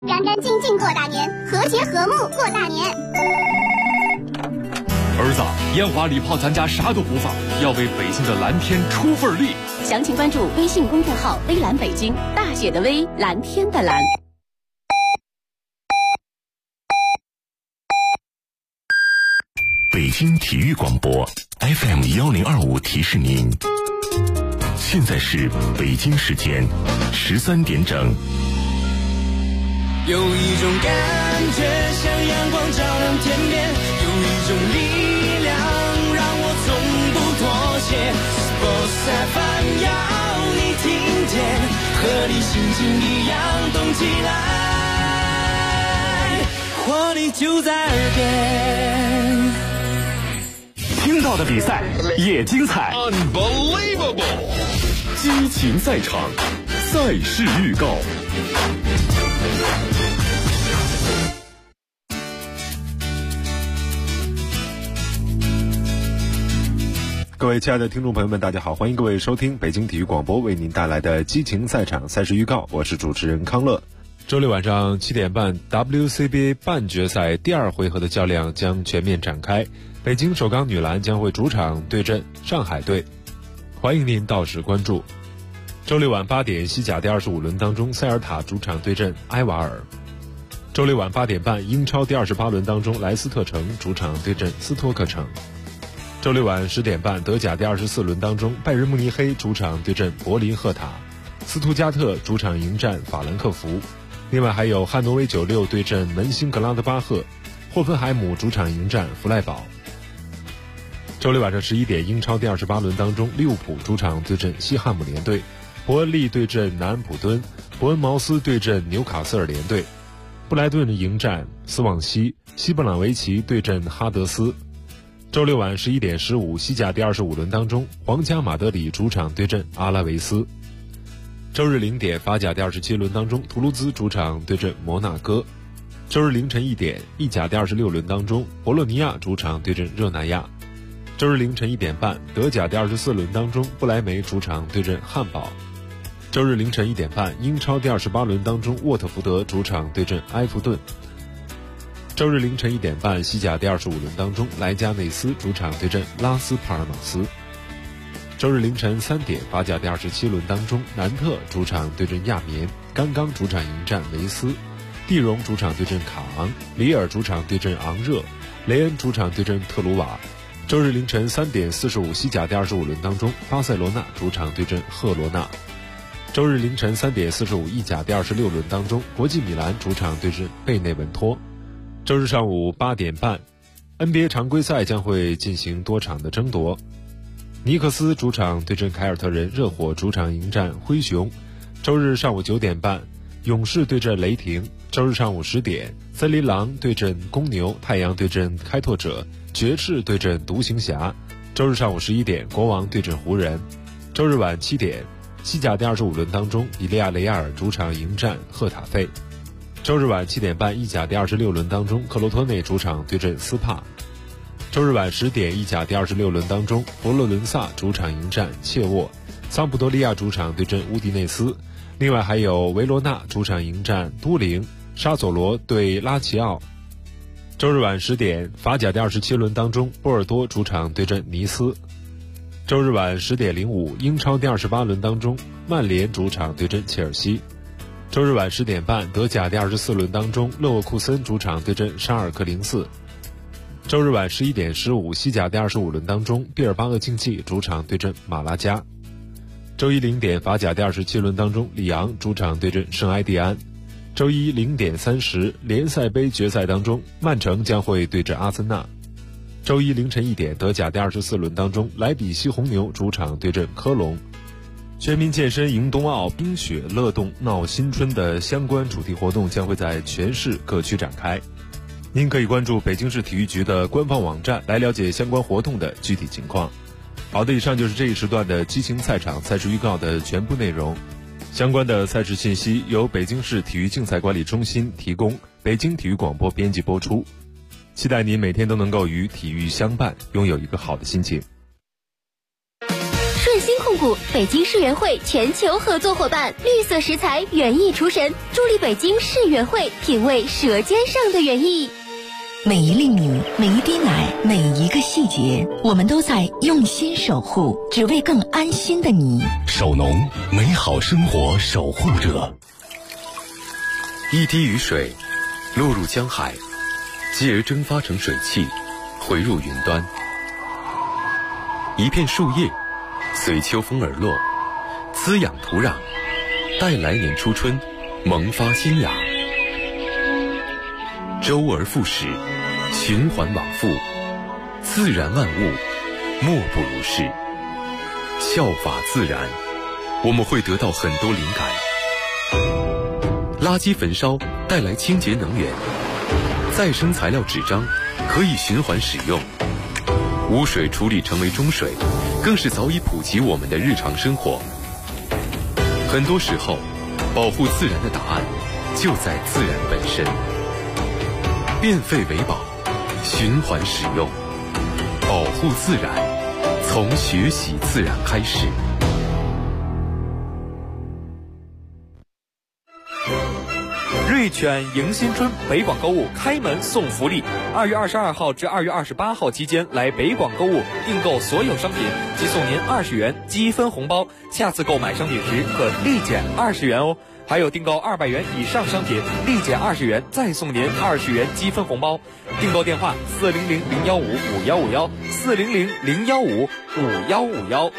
干干净净过大年，和谐和睦过大年。 儿子，烟花礼炮咱家啥都不放，要为北京的蓝天出份力。 详情关注微信公众号微蓝北京，大写的微，蓝天的蓝。 北京体育广播 FM1025提示您，现在是北京时间13点整。 有一种感觉像阳光照亮天边，有一种力量让我从不妥协。Sports FM 要你听见，和你心情一样动起来，活力就在耳边。 听到的比赛也精彩 Unbelievable！ 激情赛场，赛事预告。 各位亲爱的听众朋友们，大家好，欢迎各位收听北京体育广播为您带来的激情赛场赛事预告，我是主持人康乐。 周六晚上7点半 WCBA 半决赛第2回合的较量将全面展开，北京首钢女篮将会主场对阵上海队，欢迎您到时关注。周六晚8点西甲第25轮当中，塞尔塔主场对阵埃瓦尔。周六晚8点半英超第28轮当中，莱斯特城主场对阵斯托克城。周六晚10点半德甲第24轮当中，拜仁慕尼黑主场对阵柏林赫塔，斯图加特主场迎战法兰克福。另外还有汉诺威96对阵门兴格拉德巴赫，霍芬海姆主场迎战弗赖堡。周六晚上11点英超第28轮当中，利物浦主场对阵西汉姆联队，伯恩利对阵南安普敦，伯恩茅斯对阵纽卡斯尔联队，布莱顿迎战斯旺西，西布朗维奇对阵哈德斯。周六晚11点15西甲第25轮当中，皇家马德里主场对阵阿拉维斯。周日0点法甲第27轮当中，图卢兹主场对阵摩纳哥。周日凌晨1点意甲第26轮当中，博洛尼亚主场对阵热那亚。周日凌晨1点半德甲第24轮当中，不莱梅主场对阵汉堡。周日凌晨1点半英超第28轮当中，沃特福德主场对阵埃弗顿。周日凌晨1点半西甲第25轮当中，莱加内斯主场对阵拉斯帕尔马斯。周日凌晨3点法甲第27轮当中，南特主场对阵亚眠，甘刚主场迎战维斯，蒂荣主场对阵卡昂，里尔主场对阵昂热，雷恩主场对阵特鲁瓦。周日凌晨3点45西甲第25轮当中，巴塞罗那主场对阵赫罗纳。周日凌晨3点45意甲第26轮当中，国际米兰主场对阵贝内文托。周日上午8点半 NBA 常规赛将会进行多场的争夺，尼克斯主场对阵凯尔特人，热火主场迎战灰熊。周日上午9点半勇士对阵雷霆。周日上午10点森林狼对阵公牛，太阳对阵开拓者，爵士对阵独行侠。周日上午11点国王对阵湖人。周日晚7点西甲第25轮当中，比利亚雷亚尔主场迎战赫塔费。周日晚7点半意甲第26轮当中，克罗托内主场对阵斯帕。周日晚10点意甲第26轮当中，佛罗伦萨主场迎战切沃，桑普多利亚主场对阵乌迪内斯。另外还有维罗纳主场迎战都灵，沙佐罗对拉齐奥。周日晚10点法甲第27轮当中，波尔多主场对阵尼斯。周日晚10点05英超第28轮当中，曼联主场对阵切尔西。周日晚10点半德甲第24轮当中，勒沃库森主场对阵沙尔克04。周日晚11点15西甲第25轮当中，毕尔巴鄂竞技主场对阵马拉加。周一0点法甲第27轮当中，里昂主场对阵圣埃蒂安。周一0点30联赛杯决赛当中，曼城将会对阵阿森纳。周一凌晨1点德甲第24轮当中，莱比锡红牛主场对阵科隆。全民健身迎冬奥，冰雪乐动闹新春的相关主题活动将会在全市各区展开。您可以关注北京市体育局的官方网站来了解相关活动的具体情况。好的，以上就是这一时段的激情赛场赛事预告的全部内容。相关的赛事信息由北京市体育竞赛管理中心提供，北京体育广播编辑播出。期待您每天都能够与体育相伴，拥有一个好的心情。 顺鑫控股，北京世园会全球合作伙伴，绿色食材园艺厨神，助力北京世园会品味舌尖上的园艺。 每一粒米，每一滴奶，每一个细节，我们都在用心守护，只为更安心的你。 守农，美好生活守护者。 一滴雨水落入江海，继而蒸发成水汽，回入云端。一片树叶随秋风而落，滋养土壤，待来年初春萌发新芽。周而复始，循环往复，自然万物莫不如是。效法自然，我们会得到很多灵感。垃圾焚烧带来清洁能源，再生材料纸张可以循环使用，污水处理成为中水，更是早已普及我们的日常生活。很多时候，保护自然的答案就在自然本身。变废为宝，循环使用，保护自然，从学习自然开始。 瑞犬迎新春北广购物开门送福利，2月22号至2月28号期间来北广购物订购所有商品，即送您20元积分红包，下次购买商品时可立减20元哦。还有订购200元以上商品，立减20元，再送您20元积分红包。订购电话400-015-5151，400-015-5151。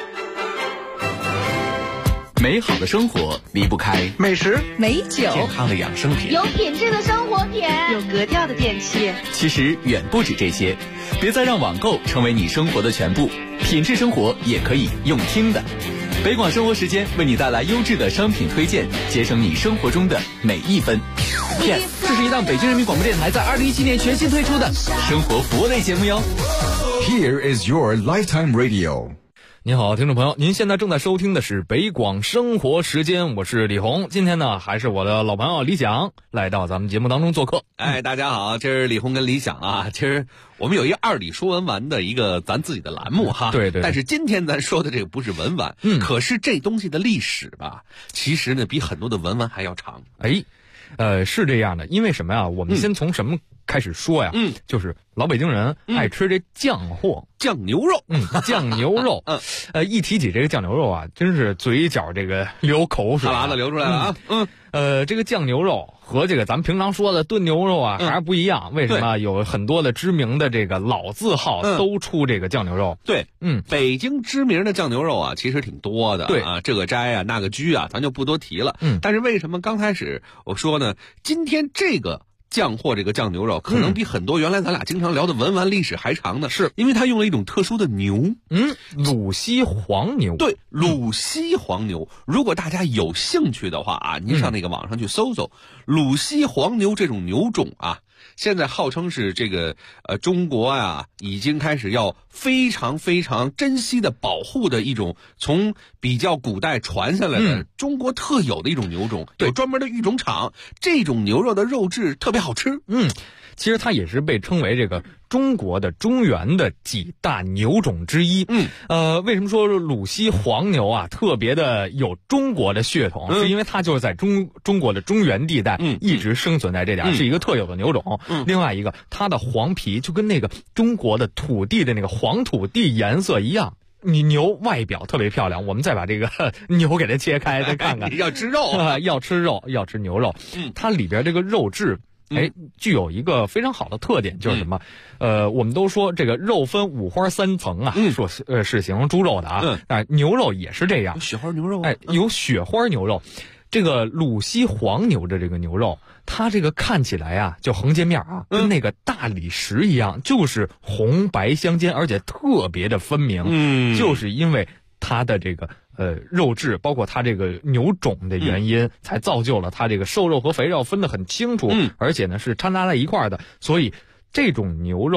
美好的生活离不开美食、 美酒、 健康的养生品， 有品质的生活品， 有格调的电器。 其实远不止这些，别再让网购成为你生活的全部，品质生活也可以用听的。北广生活时间为你带来优质的商品推荐，节省你生活中的每一分。 这是一档北京人民广播电台在2017年全新推出的生活服务类节目哟。 Here is your lifetime radio。 您好，听众朋友，您现在正在收听的是北广生活时间，我是李红。今天呢，还是我的老朋友李想来到咱们节目当中做客。 大家好，这是李红跟李想啊。其实我们有一个二李说文玩的一个咱自己的栏目哈， 对。 但是今天咱说的这个不是文玩，可是这东西的历史吧，其实呢比很多的文玩还要长。 是这样的，因为什么呀？我们先从什么开始说呀？就是老北京人爱吃这酱货， 酱牛肉， 酱牛肉，一提起这个酱牛肉啊，真是嘴角这个流口水， 哈喇子流出来了啊。 这个酱牛肉和这个咱们平常说的炖牛肉啊还是不一样。为什么？有很多的知名的这个老字号都出这个酱牛肉。 对，北京知名的酱牛肉啊，其实挺多的。 对啊，这个斋啊，那个居啊，咱就不多提了。但是为什么刚开始我说呢？今天这个酱货这个酱牛肉可能比很多原来咱俩经常聊的文玩历史还长呢， 是因为它用了一种特殊的牛， 鲁西黄牛。 对，鲁西黄牛。如果大家有兴趣的话啊，您上那个网上去搜搜鲁西黄牛这种牛种啊，现在号称是这个中国啊已经开始要非常非常珍惜的保护的一种从比较古代传下来的中国特有的一种牛种，有专门的育种场，这种牛肉的肉质特别好吃。 其实它也是被称为这个中国的中原的几大牛种之一。为什么说鲁西黄牛啊特别的有中国的血统？是因为它就是在中国的中原地带一直生存在这点，是一个特有的牛种。另外一个，它的黄皮就跟那个中国的土地的那个黄土地颜色一样。你牛外表特别漂亮，我们再把这个牛给它切开，再看看。 要吃肉要吃肉，要吃牛肉。它里边这个肉质。具有一个非常好的特点，就是什么？我们都说这个肉分五花三层啊，说是形容猪肉的啊，牛肉也是这样， 雪花牛肉， 有雪花牛肉。这个鲁西黄牛的这个牛肉，它这个看起来啊，就横截面啊，跟那个大理石一样，就是红白相间，而且特别的分明。就是因为它的这个肉质，包括它这个牛种的原因，才造就了它这个瘦肉和肥肉分得很清楚，而且呢是掺杂在一块的，所以这种牛肉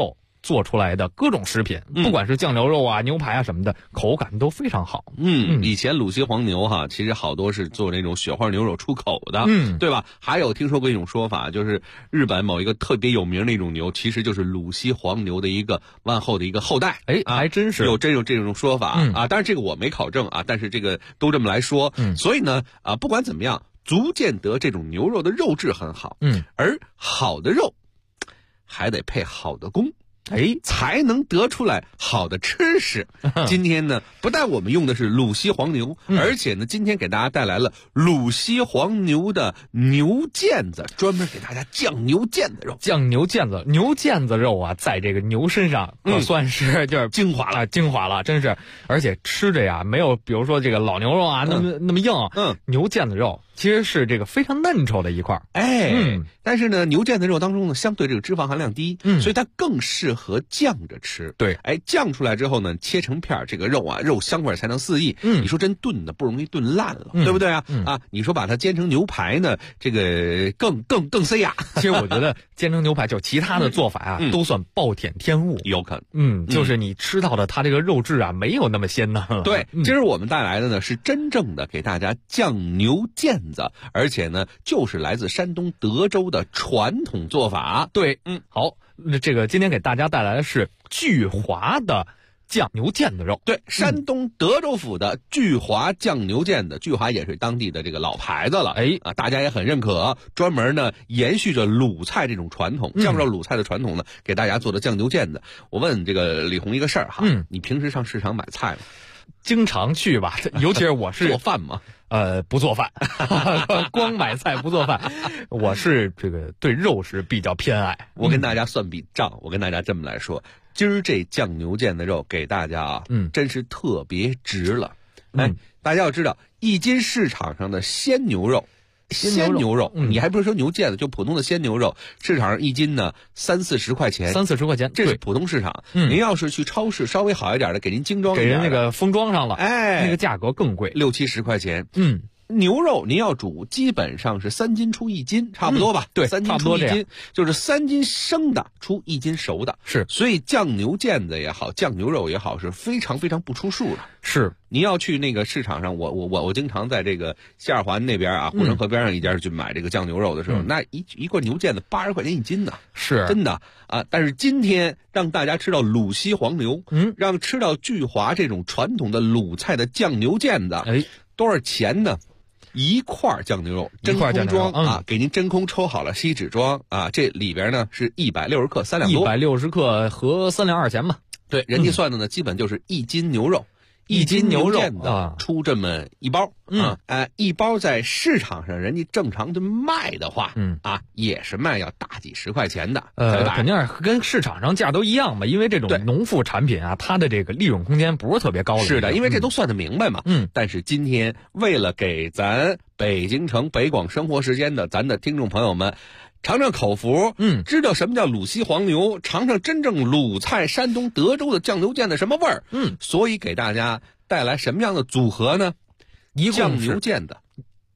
做出来的各种食品，不管是酱牛肉啊、牛排啊什么的，口感都非常好。 以前鲁西黄牛哈，其实好多是做那种雪花牛肉出口的，对吧？还有听说过一种说法，就是日本某一个特别有名的一种牛，其实就是鲁西黄牛的一个往后的一个后代。 还真是有这种说法啊，当然这个我没考证啊，但是这个都这么来说。所以呢不管怎么样，足见得这种牛肉的肉质很好。而好的肉还得配好的工，才能得出来好的吃食。今天呢，不但我们用的是鲁西黄牛，而且呢，今天给大家带来了鲁西黄牛的牛腱子，专门给大家酱牛腱子肉。 酱牛腱子，牛腱子肉啊，在这个牛身上可算是就是精华了， 精华了，真是。而且吃着呀，没有比如说这个老牛肉啊那么硬。牛腱子肉其实是这个非常嫩稠的一块。 但是呢，牛腱子肉当中呢，相对这个脂肪含量低，所以它更适合酱着吃。 对， 酱出来之后呢，切成片，这个肉啊，肉香味才能四溢。你说真炖的不容易炖烂了，对不对啊？你说把它煎成牛排呢，这个更塞牙。 其实我觉得煎成牛排就其他的做法啊，都算暴殄天物。 有可能， 就是你吃到的它这个肉质啊，没有那么鲜嫩。 对，今儿我们带来的呢是真正的给大家酱牛腱子，而且呢就是来自山东德州的传统做法。 对，好，这个今天给大家带来的是巨华的酱牛腱子肉。 对，山东德州府的巨华酱牛腱子，巨华也是当地的这个老牌子了。大家也很认可，专门呢延续着鲁菜这种传统，酱肉鲁菜的传统呢，给大家做的酱牛腱子。我问这个李红一个事儿哈，你平时上市场买菜吗？ 经常去吧，尤其是我是做饭吗？ 不做饭，光买菜不做饭。我是这个对肉食比较偏爱。 我跟大家算笔账，我跟大家这么来说，今儿这酱牛腱子肉给大家啊，真是特别值了。大家要知道，一斤市场上的鲜牛肉，你还不是说牛腱子，就普通的鲜牛肉，市场上一斤呢30-40块钱 ，30-40块钱， 这是普通市场。您要是去超市稍微好一点的，给您精装一点的， 给人那个封装上了，那个价格更贵 ，60-70块钱。牛肉您要煮，基本上是3斤出1斤，差不多吧？ 对 ，3斤出1斤，就是3斤生的出1斤熟的。 是， 所以酱牛腱子也好，酱牛肉也好，是非常非常不出数的。 是， 你要去那个市场上，我经常在这个西二环那边啊，护城河边上一家去买这个酱牛肉的时候，那一块牛腱子80块钱1斤呢， 是真的啊。但是今天让大家吃到鲁西黄牛，让吃到巨华这种传统的鲁菜的酱牛腱子，多少钱呢？1块酱牛肉真空装啊，给您真空抽好了锡纸装啊，这里边呢是160克3两多 ，160克合3两2钱吧。 对，人家算的呢，基本就是1斤牛肉，1斤牛肉出这么一包一包在市场上人家正常的卖的话，也是卖要大几十块钱的， 肯定是跟市场上价都一样嘛，因为这种农副产品啊，它的这个利润空间不是特别高的。 是的，因为这都算得明白嘛。但是今天为了给咱北京城北广生活时间的咱的听众朋友们尝尝口福，知道什么叫鲁西黄牛，尝尝真正鲁菜山东德州的酱牛腱子什么味儿，所以给大家带来什么样的组合呢？酱牛腱子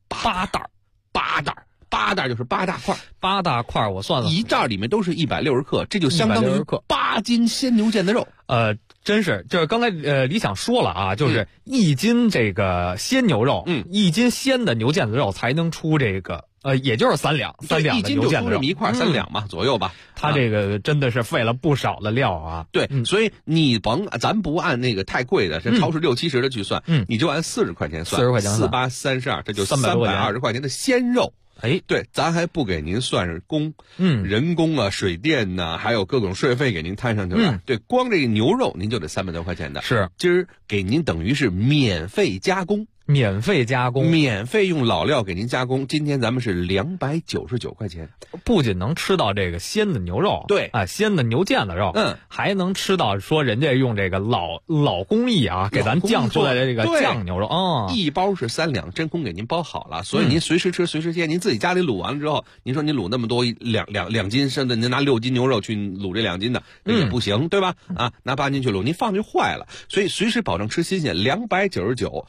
8袋就是8大块 ，8大块我算了， 一袋里面都是160克，这就相当于8斤鲜牛腱子肉。 真是，就是刚才李想说了啊，就是1斤这个鲜牛肉，1斤鲜的牛腱子肉才能出这个。也就是3两的牛腱子肉，1斤就出这么一块 3两嘛左右吧。 他这个真的是费了不少的料啊。 对，所以你咱不按那个太贵的，这超市60-70的去算，你就按40块钱算，40块钱，48-32，这就320块钱的鲜肉。对，咱还不给您算是工，人工啊、水电呐，还有各种税费给您摊上去了。对，光这个牛肉您就得300多块钱的。 是， 今儿给您等于是免费加工。 免费用老料给您加工。今天咱们是299块钱， 不仅能吃到这个鲜的牛肉， 对啊，鲜的牛腱子肉，还能吃到说人家用这个老工艺啊，给咱酱出来的这个酱牛肉一包是3两，真空给您包好了，所以您随时吃随时切。您自己家里卤完了之后，您说您卤那么多两斤，甚至您拿6斤牛肉去卤这2斤的，那也不行，对吧？拿8斤去卤，您放就坏了，所以随时保证吃新鲜。299。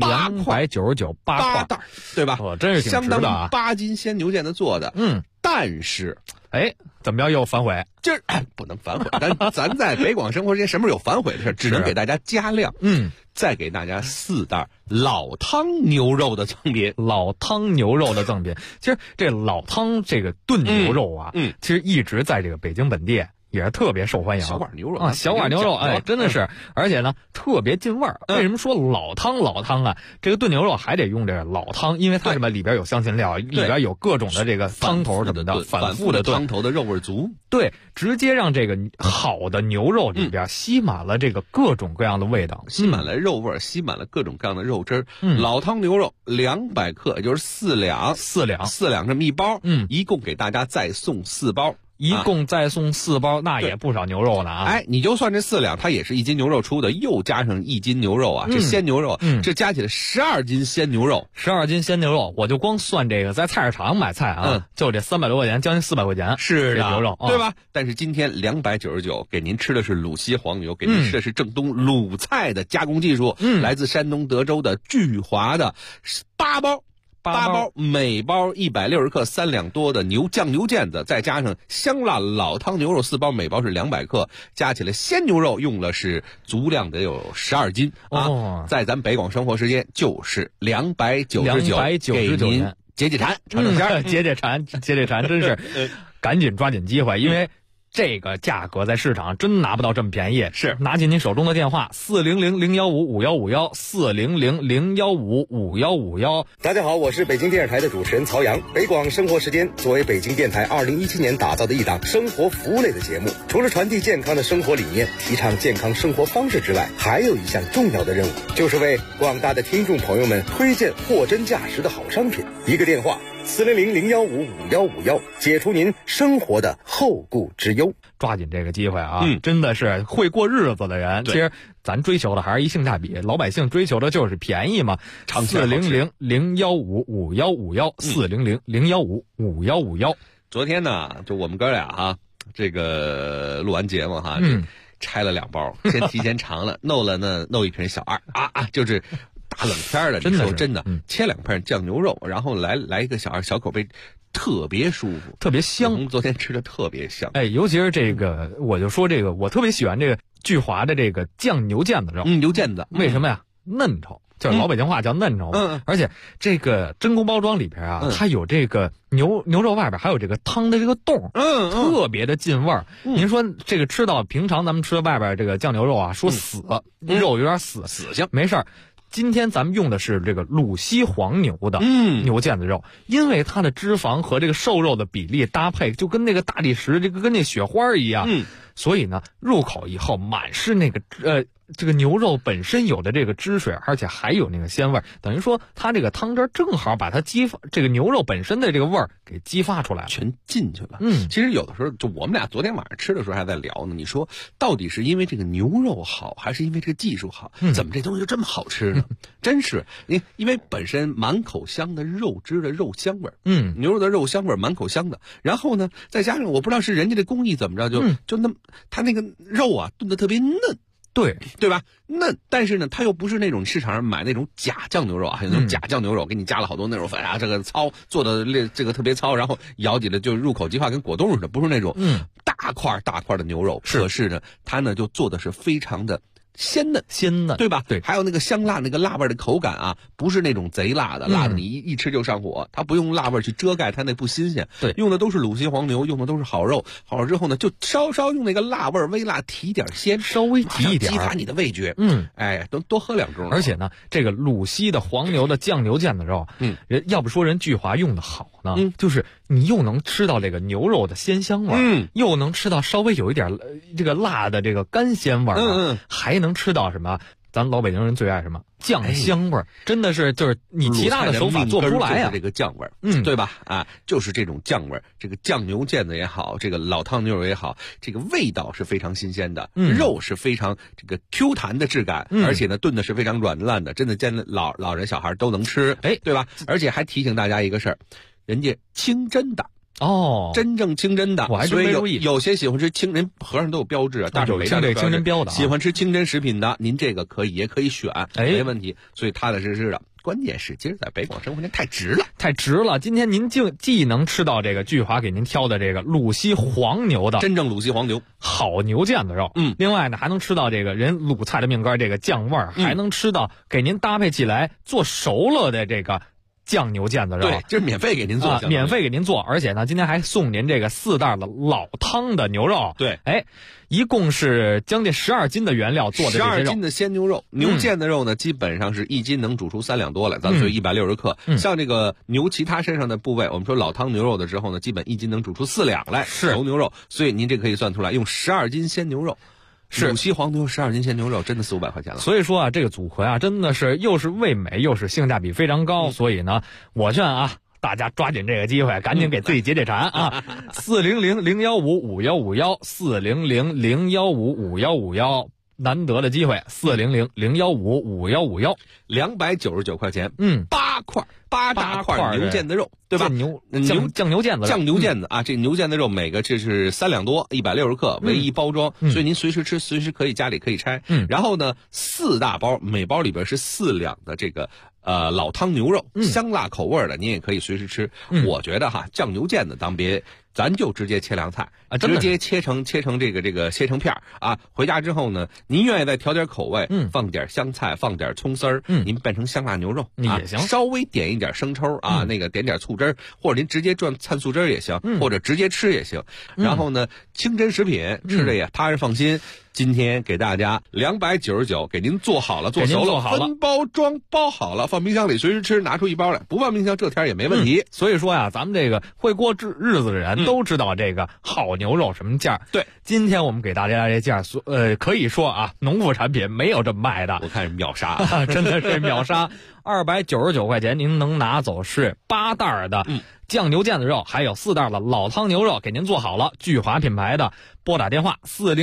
299 8块， 对吧？ 真是挺值的啊！ 相当于8斤鲜牛腱子做的。但是哎，怎么着又反悔？ 今儿不能反悔，咱在北广生活时间什么时候有反悔的事？只能给大家加量。再给大家4袋老汤牛肉的赠品。 老汤牛肉的赠品，其实这老汤这个炖牛肉啊，其实一直在这个北京本地也是特别受欢迎。 小碗牛肉啊，小碗牛肉，哎，真的是，而且呢特别进味儿。为什么说老汤啊？这个炖牛肉还得用这个老汤，因为它什么里边有香辛料，里边有各种的这个汤头什么的，反复的炖， 汤头的肉味足。 对，直接让这个好的牛肉里边吸满了这个各种各样的味道， 吸满了肉味，吸满了各种各样的肉汁儿。老汤牛肉200克，也就是4两这么一包。一共给大家再送4包。 一共再送4包，那也不少牛肉呢啊！ 哎，你就算这4两，它也是1斤牛肉出的，又加上1斤牛肉啊，这鲜牛肉，这加起来12斤鲜牛肉 ，12斤鲜牛肉，我就光算这个在菜市场买菜啊，就这300多块钱，将近400块钱， 是的， 牛肉， 对吧？但是今天299给您吃的是鲁西黄牛，给您吃的是正宗鲁菜的加工技术，来自山东德州的聚华的8包，每包160克，3两多的酱牛腱子，再加上香辣老汤牛肉4包，每包是200克，加起来鲜牛肉用了是足量得有12斤啊！在咱北广生活时间就是299，给您解馋，尝尝鲜， 解馋，真是赶紧抓紧机会，因为这个价格在市场真拿不到这么便宜。 是， 拿起您手中的电话400-015-5151，400-015-5151。 大家好，我是北京电视台的主持人曹阳。北广生活时间作为北京电台2017年打造的一档生活服务类的节目，除了传递健康的生活理念，提倡健康生活方式之外，还有一项重要的任务，就是为广大的听众朋友们推荐货真价实的好商品。一个电话400-015-5151，解除您生活的后顾之忧。 抓紧这个机会啊！真的是会过日子的人，其实咱追求的还是一性价比，老百姓追求的就是便宜嘛。400-015-5151，400-015-5151。 昨天呢，就我们哥俩哈，这个录完节目哈，拆了2包，先提前尝了，弄一瓶小2就是大冷天的，真的切2片酱牛肉，然后来一个小2小口杯，特别舒服， 特别香。 昨天吃的特别香， 哎，尤其是这个，我就说这个，我特别喜欢这个聚华的这个酱牛腱子肉。 牛腱子， 为什么呀？嫩稠，就是老北京话叫嫩稠。而且这个真空包装里边啊，它有这个牛肉外边还有这个汤的这个洞，特别的进味儿。您说这个吃到平常咱们吃外边这个酱牛肉啊，说死肉有点死性，没事儿。今天咱们用的是这个鲁西黄牛的牛腱子肉，因为它的脂肪和这个瘦肉的比例搭配就跟那个大理石，这个跟那雪花一样，所以呢入口以后满是那个这个牛肉本身有的这个汁水，而且还有那个鲜味，等于说它这个汤汁正好把它这个牛肉本身的这个味儿给激发出来了， 全进去了。其实有的时候就我们俩昨天晚上吃的时候还在聊呢，你说到底是因为这个牛肉好，还是因为这个技术好？怎么这东西就这么好吃呢？真是因为本身满口香的肉汁的肉香味儿，牛肉的肉香味儿满口香的，然后呢再加上我不知道是人家的工艺怎么着，就那么它那个肉啊炖得特别嫩。对吧？嫩，但是呢，它又不是那种市场上买那种假酱牛肉啊，还有那种假酱牛肉，给你加了好多那种粉啊，这个做的这个特别糙，然后咬起来就入口即化，跟果冻似的，不是那种大块的牛肉。可是呢，它呢就做的是非常的鲜嫩，对吧？对，还有那个香辣那个辣味的口感啊，不是那种贼辣的，辣的你一吃就上火。它不用辣味去遮盖它那不新鲜，对，用的都是鲁西黄牛，用的都是好肉。好了之后呢，就稍稍用那个辣味微辣提点鲜， 稍微提一点， 激发你的味觉。哎，多喝2盅。 而且呢，这个鲁西的黄牛的酱牛腱子肉，人要不说人聚华用的好呢，就是你又能吃到这个牛肉的鲜香味，又能吃到稍微有一点这个辣的这个干鲜味，还能吃到什么？咱老北京人最爱什么酱香味儿？真的是就是你其他的手法做不出来啊！ 这个酱味儿，对吧？啊，就是这种酱味儿，这个酱牛腱子也好，这个老汤牛肉也好，这个味道是非常新鲜的，肉是非常这个 Q 弹的质感，而且呢炖的是非常软烂的，真的见老人小孩都能吃，对吧？而且还提醒大家一个事儿，人家清真的。真正清真的， 我还真没注意。 有些喜欢吃清真，盒上都有标志啊，大手围上这清真标的。 喜欢吃清真食品的，您这个也可以选，没问题。所以踏踏实实的关键是今儿在北广生活节太值了， 太值了。今天您既能吃到这个聚华给您挑的这个鲁西黄牛的真正鲁西黄牛好牛腱子肉，另外呢还能吃到这个人鲁菜的命根这个酱味儿，还能吃到给您搭配起来做熟了的这个酱牛腱子肉， 对，这是免费给您做， 免费给您做，而且呢，今天还送您这个4袋的老汤的牛肉， 对， 一共是将近12斤的原料做的这些肉，12 斤的鲜牛肉，牛腱子肉呢，基本上是1斤能煮出3两多来，咱们说160克，像这个牛其他身上的部位，我们说老汤牛肉的时候呢，基本1斤能煮出4两来， 是熟牛肉，所以您这可以算出来，用12斤鲜牛肉。鲁西黄牛12斤鲜牛肉真的400-500块钱了， 所以说啊，这个组合啊，真的是又是味美又是性价比非常高，所以呢，我劝啊，大家抓紧这个机会，赶紧给自己解解馋啊！400-015-5151，400-015-5151，难得的机会，400-015-5151， 299块钱，8大块牛腱子肉，对吧？酱牛腱子，酱牛腱子啊，这牛腱子肉每个这是3两多，160克为一包装，所以您随时吃，随时可以家里可以拆。然后呢，4大包，每包里边是4两的这个老汤牛肉，香辣口味的，您也可以随时吃。我觉得哈，酱牛腱子咱就直接切凉菜啊，直接切成这个切成片啊。回家之后呢，您愿意再调点口味，放点香菜，放点葱丝儿，您变成香辣牛肉也行， 稍微点一点生抽啊，那个点点醋汁儿，或者您直接转灿素汁儿也行，或者直接吃也行。然后呢，清真食品吃着也踏实放心。今天给大家299，给您做好了，做熟了，分包装包好了，放冰箱里随时吃，拿出一包来，不放冰箱这天也没问题。 所以说呀，咱们这个会过日子的人都知道这个好牛肉什么价。 对， 今天我们给大家这价，可以说啊，农副产品没有这么卖的， 我看是秒杀， 真的是秒杀。299块钱，您能拿走是8袋的酱牛腱子肉，还有4袋的老汤牛肉，给您做好了。聚华品牌的，拨打电话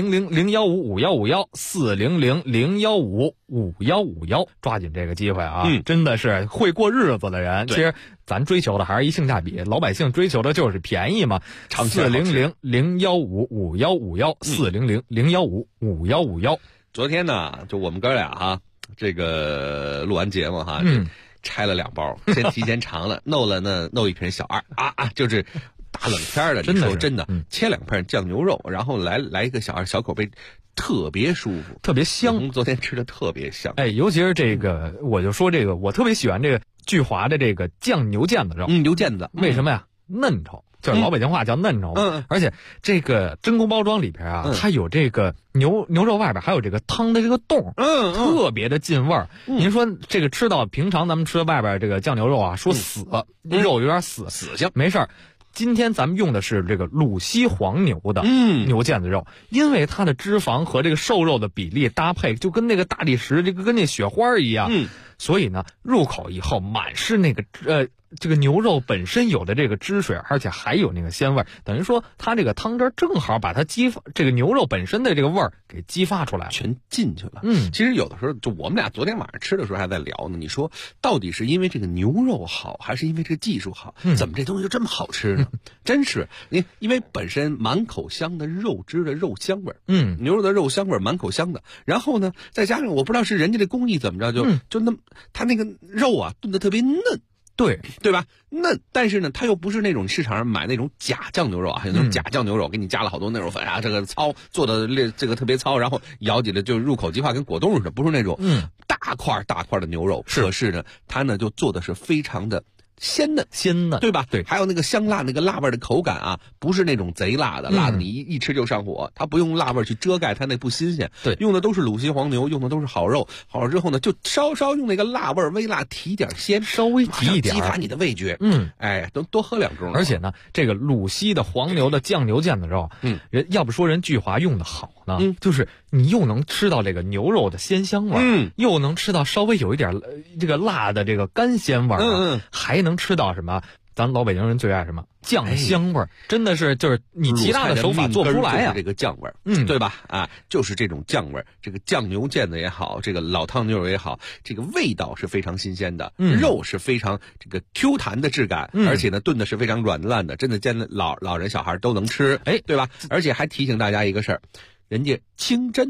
400-015-5151，400-015-5151，抓紧这个机会啊！真的是会过日子的人，其实咱追求的还是一性价比，老百姓追求的就是便宜嘛。400-015-5151，400-015-5151。 昨天呢，就我们哥俩哈。这个录完节目哈，拆了2包，先提前尝了，弄一瓶小2就是大冷天的，真的，切2片酱牛肉，然后来一个小2小口杯，特别舒服， 特别香。 昨天吃的特别香， 尤其是这个，我就说这个，我特别喜欢这个聚华的这个酱牛腱子肉， 牛腱子， 为什么呀？嫩稠。就是老北京话叫嫩稠，而且这个真空包装里边啊，它有这个牛肉外边还有这个汤的这个洞，特别的进味儿。您说这个吃到平常咱们吃外边这个酱牛肉啊，说死，肉有点死性，没事儿。今天咱们用的是这个鲁西黄牛的牛腱子肉，因为它的脂肪和这个瘦肉的比例搭配，就跟那个大理石这个跟那雪花一样，所以呢，入口以后满是那个这个牛肉本身有的这个汁水，而且还有那个鲜味，等于说它这个汤汁正好把它这个牛肉本身的这个味儿给激发出来， 全进去了。其实有的时候就我们俩昨天晚上吃的时候还在聊呢，你说到底是因为这个牛肉好，还是因为这个技术好？怎么这东西就这么好吃呢？真是因为本身满口香的肉汁的肉香味，牛肉的肉香味满口香的，然后呢再加上我不知道是人家的工艺怎么着，就那它那个肉啊炖得特别嫩。对吧？嫩，但是呢，它又不是那种市场上买那种假酱牛肉啊，有那种假酱牛肉，给你加了好多嫩肉粉啊，这个糙做的这个特别糙，然后咬起来就入口即化，跟果冻似的，不是那种大块的牛肉。可是呢，它呢就做的是非常的鲜嫩，对吧？ 对， 还有那个香辣那个辣味的口感啊，不是那种贼辣的，辣的你一吃就上火。它不用辣味去遮盖它那不新鲜， 对， 用的都是鲁西黄牛，用的都是好肉。好了之后呢，就稍稍用那个辣味微辣提点鲜， 稍微提一点， 激发你的味觉。多喝2盅。 而且呢，这个鲁西的黄牛的酱牛腱子肉，人要不说人聚华用的好呢，就是你又能吃到这个牛肉的鲜香味，又能吃到稍微有一点这个辣的这个干鲜味，还能吃到什么？咱老北京人最爱什么酱香味儿，真的是就是你其他的手法做不出来呀。 这个酱味儿，对吧？就是这种酱味儿，这个酱牛腱子也好，这个老汤牛肉也好，这个味道是非常新鲜的，肉是非常这个 Q 弹的质感，而且呢炖的是非常软烂的，真的见老人小孩都能吃，对吧？而且还提醒大家一个事儿，人家清真的。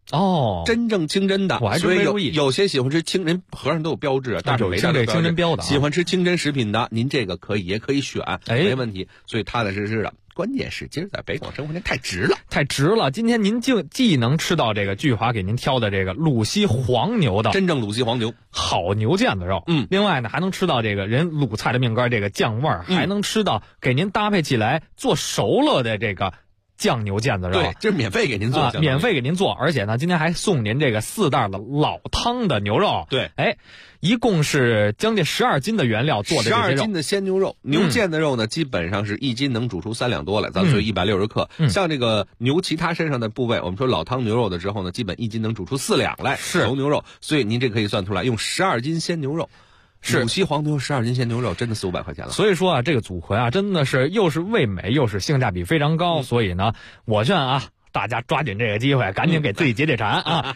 哦， 真正清真的， 我还真没注意。 有些喜欢吃清真，盒上都有标志，大众没这清真标的。 喜欢吃清真食品的，您这个可以，也可以选，没问题。所以踏踏实实的。关键是今儿在北广生活节太值了， 太值了！今天您就既能吃到这个聚华给您挑的这个鲁西黄牛的真正鲁西黄牛好牛腱子肉，另外呢还能吃到这个人鲁菜的命根这个酱味儿，还能吃到给您搭配起来做熟了的这个酱牛腱子肉， 对，这是免费给您做， 免费给您做，而且呢今天还送您这个4袋的老汤的牛肉， 对， 一共是将近12斤的原料做的这些肉，12 斤的鲜牛肉，牛腱子肉呢，基本上是1斤能煮出3两多来，咱们说160克。像这个牛其他身上的部位，我们说老汤牛肉的时候呢，基本1斤能煮出4两来， 是熟牛肉。所以您这可以算出来，用12斤鲜牛肉，鲁西黄牛12斤鲜牛肉，真的400-500块钱了。 所以说啊，这个组合啊，真的是又是味美，又是性价比非常高。所以呢，我劝啊。大家抓紧这个机会，赶紧给自己解解馋啊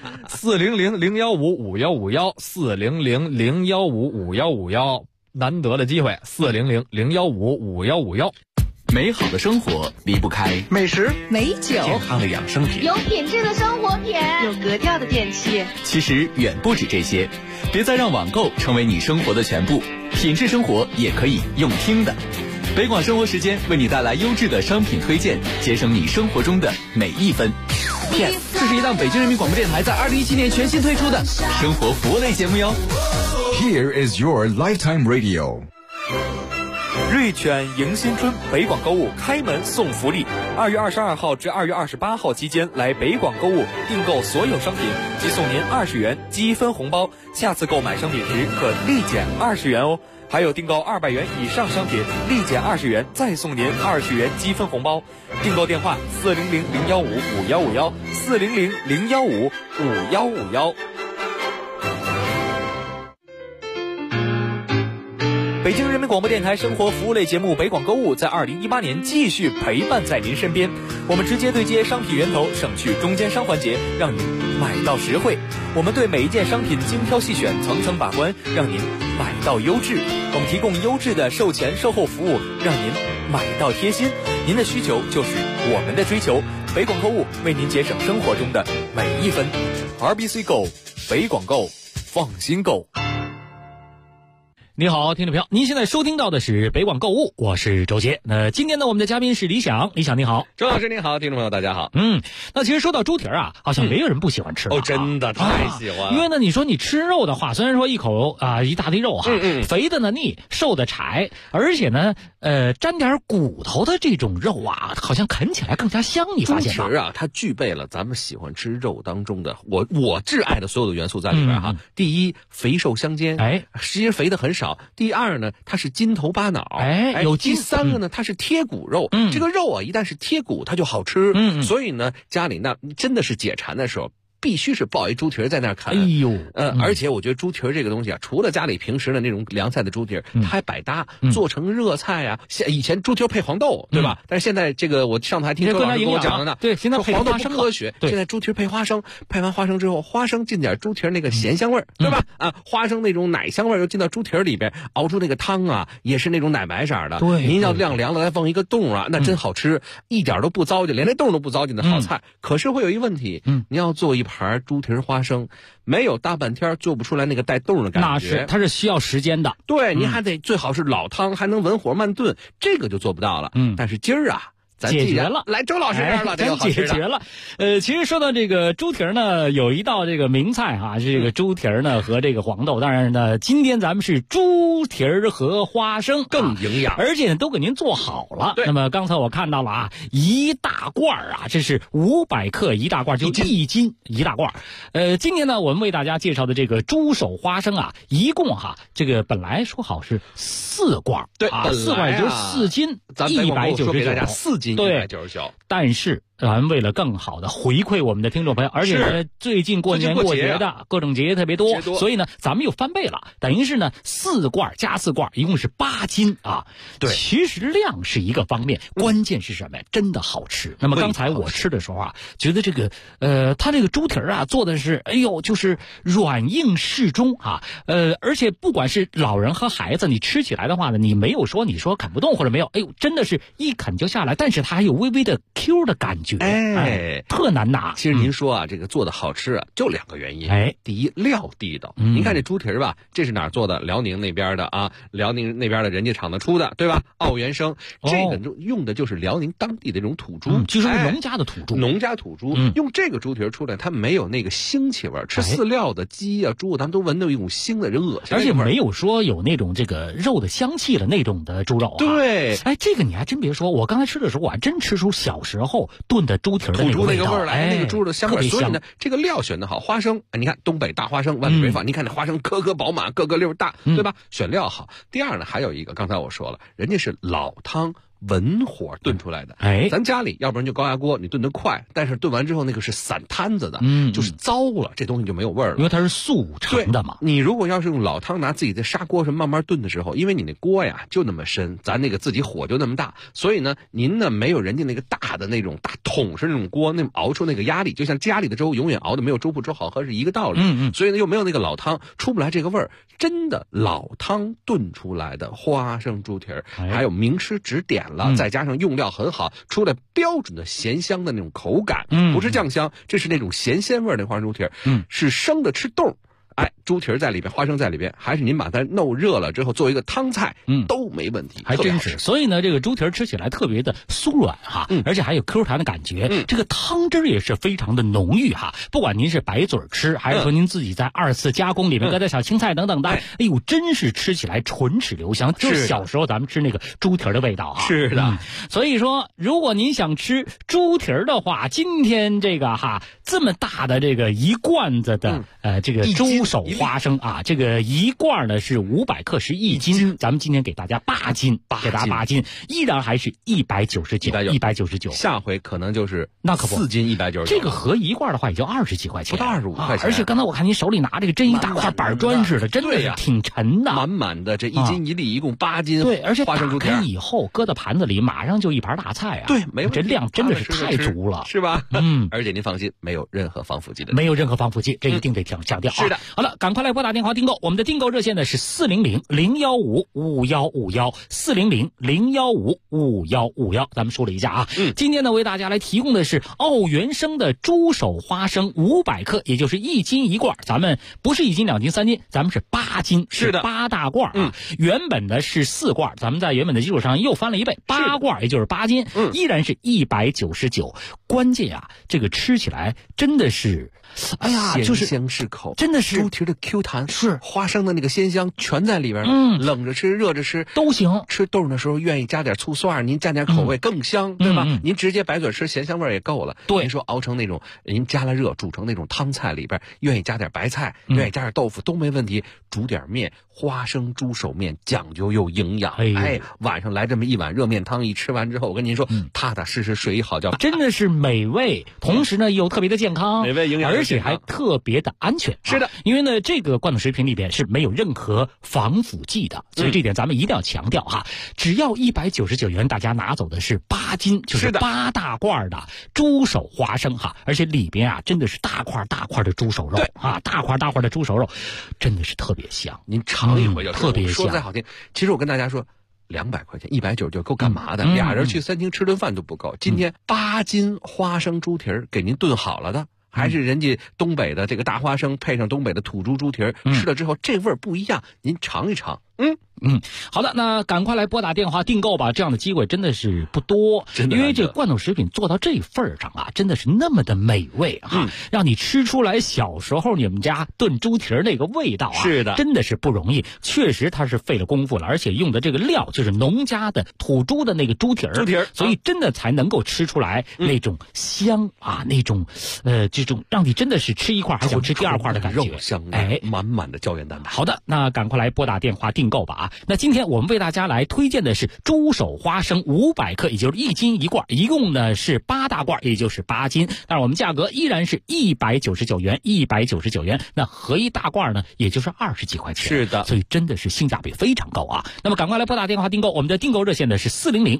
！400-015-5151，400-015-5151，难得的机会，400-015-5151。 美好的生活离不开美食、 美酒、 健康的养生品， 有品质的生活品， 有格调的电器。 其实远不止这些，别再让网购成为你生活的全部，品质生活也可以用听的。北广生活时间为你带来优质的商品推荐，节省你生活中的每一分。 Yes， 这是一档北京人民广播电台在2017年全新推出的生活服务类节目哟。 Here is your lifetime radio。 瑞犬迎新春北广购物开门送福利，2月22号至2月28号期间来北广购物订购所有商品，即送您20元积分红包，下次购买商品时可立减20元哦。还有订购200元以上商品，立减20元，再送您20元积分红包。订购电话400-015-5151，400-015-5151。北京人民广播电台生活服务类节目北广购物在2018年继续陪伴在您身边，我们直接对接商品源头，省去中间商环节，让您买到实惠。我们对每一件商品精挑细选，层层把关，让您买到优质。我们提供优质的售前售后服务，让您买到贴心。您的需求就是我们的追求，北广购物为您节省生活中的每一分。RBC Go， 北广购，放心购。 你好，听众朋友，您现在收听到的是北广购物，我是周杰。那今天呢，我们的嘉宾是李想，李想你好， 周老师你好，听众朋友大家好。 那其实说到猪蹄儿啊，好像没有人不喜欢吃的真的太喜欢了。 因为呢，你说你吃肉的话，虽然说一口一大堆肉哈，肥的呢腻，瘦的柴，而且呢沾点骨头的这种肉啊，好像啃起来更加香，你发现吗？ 猪蹄儿啊，它具备了咱们喜欢吃肉当中的我挚爱的所有的元素在里边哈。第一，肥瘦相间，其实肥的很少。第二呢，它是筋头巴脑， 有第三个呢，它是贴骨肉。这个肉啊，一旦是贴骨，它就好吃。所以呢，家里那真的是解馋的时候，必须是抱一猪蹄在那儿啃。而且我觉得猪蹄这个东西啊，除了家里平时的那种凉菜的猪蹄，它还百搭，做成热菜啊。以前猪蹄配黄豆，对吧？但是现在这个我上头还听周老师跟我讲的呢， 对，现在黄豆不科学，现在猪蹄配花生，配完花生之后，花生进点猪蹄那个咸香味儿，对吧？花生那种奶香味儿又进到猪蹄里边，熬出那个汤啊，也是那种奶白色的。 对， 您要晾凉了再放一个冻啊，那真好吃，一点都不糟践，连那冻都不糟践的好菜。可是会有一问题，您要做一盘猪蹄花生，没有大半天做不出来那个带冻的感觉。 那是，它是需要时间的。 对，您还得最好是老汤，还能文火慢炖，这个就做不到了。但是今儿啊，咱解决了， 来周老师这儿了， 咱解决了。其实说到这个猪蹄呢，有一道这个名菜哈，这个猪蹄呢和这个黄豆。当然呢，今天咱们是猪蹄和花生， 更营养， 而且都给您做好了。那么刚才我看到了啊，一大罐啊，这是500克一大罐，就1斤一大罐。今天呢，我们为大家介绍的这个猪手花生啊，一共哈，这个本来说好是4罐， 对 ，4罐就是4斤，199， 给大家4斤199， 但是咱们为了更好的回馈我们的听众朋友，而且呢，最近过年过节的各种节特别多，所以呢，咱们又翻倍了，等于是呢4罐加4罐，一共是8斤啊。 对， 其实量是一个方面，关键是什么呀？真的好吃。那么刚才我吃的时候啊，觉得这个它这个猪蹄啊做的是，哎呦，就是软硬适中啊。而且不管是老人和孩子，你吃起来的话呢，你没有说你说啃不动或者没有，哎呦，真的是一啃就下来，但是它还有微微的 Q 的感觉，特难拿。 其实您说啊，这个做的好吃啊，就2个原因。第一，料地道。您看这猪蹄儿吧，这是哪儿做的？辽宁那边的啊，辽宁那边的人家厂子出的，对吧？奥原生，这个用的就是辽宁当地的这种土猪， 就是农家的土猪， 农家土猪，用这个猪蹄儿出来，它没有那个腥气味，吃饲料的鸡啊、猪，咱们都闻到一种腥的人恶心， 而且没有说有那种这个肉的香气的那种的猪肉啊。 对， 这个你还真别说，我刚才吃的时候，我还真吃出小时候炖的猪蹄儿的土猪那个味儿来，那个猪的香味。所以呢，这个料选的好，花生，你看东北大花生，万里回放，你看这花生颗颗饱满，个个粒大，对吧？选料好。第二呢，还有一个，刚才我说了，人家是老汤。文火炖出来的，咱家里要不然就高压锅，你炖得快，但是炖完之后那个是散摊子的，就是糟了，这东西就没有味儿了， 因为它是速成的嘛。 你如果要是用老汤拿自己的砂锅上慢慢炖的时候，因为你那锅呀就那么深，咱那个自己火就那么大，所以呢，您呢没有人家那个大的那种大桶式那种锅，那么熬出那个压力，就像家里的粥永远熬的没有粥铺粥好喝是一个道理。所以呢又没有那个老汤，出不来这个味儿。真的老汤炖出来的花生猪蹄儿，还有名师指点了，再加上用料很好，出来标准的咸香的那种口感，不是酱香，这是那种咸鲜味的花生猪蹄儿，是生的吃冻。猪蹄儿在里边，花生在里边，还是您把它弄热了之后做一个汤菜，都没问题， 还真是。所以呢，这个猪蹄儿吃起来特别的酥软哈，而且还有 Q 弹的感觉。这个汤汁也是非常的浓郁哈。不管您是白嘴吃，还是说您自己在2次加工里面搁点小青菜等等的，哎呦，真是吃起来唇齿留香，就是小时候咱们吃那个猪蹄儿的味道哈。 是的。 所以说，如果您想吃猪蹄儿的话，今天这个这么大的这个一罐子的这个猪手花生啊，这个一罐呢是500克是1斤，咱们今天给大家8斤，给大家8斤，依然还是199， 下回可能就是那可不 4斤199， 这个合一罐的话也就20几块钱， 不到25块钱。 而且刚才我看您手里拿这个真一大块板砖似的，真的是挺沉的， 满满的，这1斤1粒，一共8斤。 对，而且花生猪蹄儿以后搁到盘子里，马上就一盘大菜啊。 对，没问题， 这量真的是太足了， 是吧？而且您放心，没有任何防腐剂的， 没有任何防腐剂，这一定得强调啊。 是的。 好了，赶快来拨打电话订购，我们的订购热线呢是400-015-5151，400-015-5151，咱们说了一下啊。今天呢为大家来提供的是奥原生的猪手花生500克，也就是1斤1罐，咱们不是1斤2斤3斤，咱们是8斤， 是的 ，8大罐啊。原本的是4罐，咱们在原本的基础上又翻了一倍，8罐也就是8斤，依然是199。关键啊，这个吃起来真的是，哎呀，就是鲜香适口， 真的是猪蹄的 Q 弹， 是花生的那个鲜香全在里边了。冷着吃、热着吃都行。 吃豆的时候愿意加点醋蒜，您蘸点口味更香，对吧？您直接白嘴吃，咸香味也够了。 对， 您说熬成那种，您加了热，煮成那种汤菜里边，愿意加点白菜，愿意加点豆腐都没问题。煮点面，花生猪手面讲究又营养。晚上来这么一碗热面汤，一吃完之后，我跟您说，踏踏实实睡一好觉， 真的是美味，同时呢又特别的健康， 美味营养， 而且还特别的安全。 是的， 因为呢这个罐头食品里边是没有任何防腐剂的，所以这点咱们一定要强调哈。只要199元，大家拿走的是8斤，就是8大罐的猪手花生哈，而且里边啊真的是大块大块的猪手肉啊，大块大块的猪手肉，真的是特别香。 您尝一回就特别香。 说再好听，其实我跟大家说，200块钱199够干嘛的？俩人去餐厅吃顿饭都不够。今天8斤花生猪蹄儿给您炖好了的。还是人家东北的这个大花生配上东北的土猪猪蹄儿，吃了之后这味儿不一样，您尝一尝。 好的，那赶快来拨打电话订购吧，这样的机会真的是不多，因为这罐头食品做到这份上啊，真的是那么的美味啊，让你吃出来小时候你们家炖猪蹄儿那个味道啊， 是的， 真的是不容易，确实它是费了功夫了，而且用的这个料就是农家的土猪的那个猪蹄儿，所以真的才能够吃出来那种香啊，那种这种让你真的是吃一块还想吃第二块的感觉， 肉香满满的胶原蛋白。 好的，那赶快来拨打电话订购吧啊！那今天我们为大家来推荐的是猪手花生500克，也就是1斤1罐，一共呢是8大罐，也就是8斤。但是我们价格依然是199元，199元。那合一大罐呢，也就是20几块钱。 是的， 所以真的是性价比非常高啊！那么赶快来拨打电话订购，我们的订购热线呢是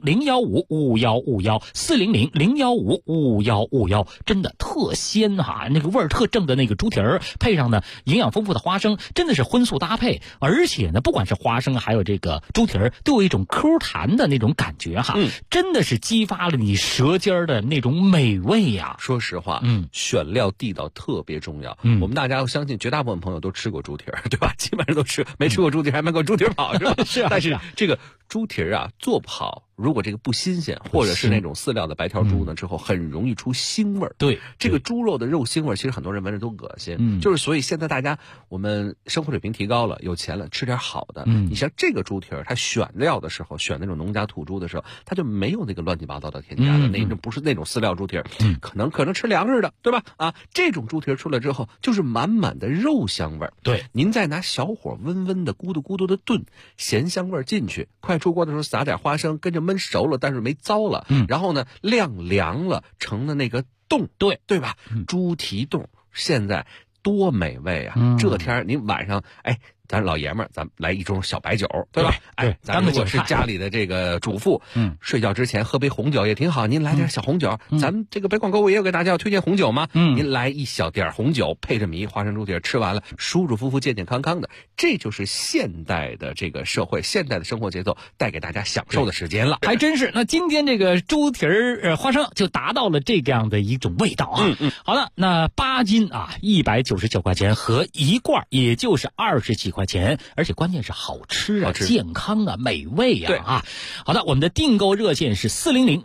400-015-5151，400-015-5151，真的特鲜哈，那个味儿特正的那个猪蹄儿，配上呢营养丰富的花生，真的是荤素搭配，而且呢不管是花生生还有这个猪蹄儿都有一种 Q 弹的那种感觉哈，真的是激发了你舌尖的那种美味呀。 说实话，选料地道特别重要。我们大家我相信绝大部分朋友都吃过猪蹄儿，对吧？基本上都吃，没吃过猪蹄儿还卖过猪蹄儿跑是吧？ 是啊。 但是这个猪蹄儿啊做不好，如果这个不新鲜，或者是那种饲料的白条猪呢，之后很容易出腥味儿。 对， 这个猪肉的肉腥味儿，其实很多人闻着都恶心。就是所以现在大家我们生活水平提高了，有钱了，吃点好的。你像这个猪蹄儿，它选料的时候，选那种农家土猪的时候，它就没有那个乱七八糟的添加的那种，不是那种饲料猪蹄儿，可能吃粮食的，对吧？啊，这种猪蹄儿出来之后，就是满满的肉香味儿。 对， 您再拿小火温温的咕嘟咕嘟的炖，咸香味儿进去，快出锅的时候撒点花生，跟着焖熟了，但是没糟了。然后呢晾凉了成了那个冻，对吧？猪蹄冻现在多美味啊！这天儿您晚上咱老爷们儿，咱们来一盅小白酒，对吧？咱如果是家里的这个主妇，睡觉之前喝杯红酒也挺好。您来点小红酒，咱们这个北广购物也有给大家要推荐红酒吗？您来一小点红酒，配着米花生猪蹄，吃完了舒舒服服、健健康康的，这就是现代的这个社会、现代的生活节奏带给大家享受的时间了。 还真是。那今天这个猪蹄花生就达到了这样的一种味道啊。好了，那8斤啊，199块钱和1罐，也就是20几块钱，而且关键是好吃啊，健康啊，美味啊。好的，我们的订购热线是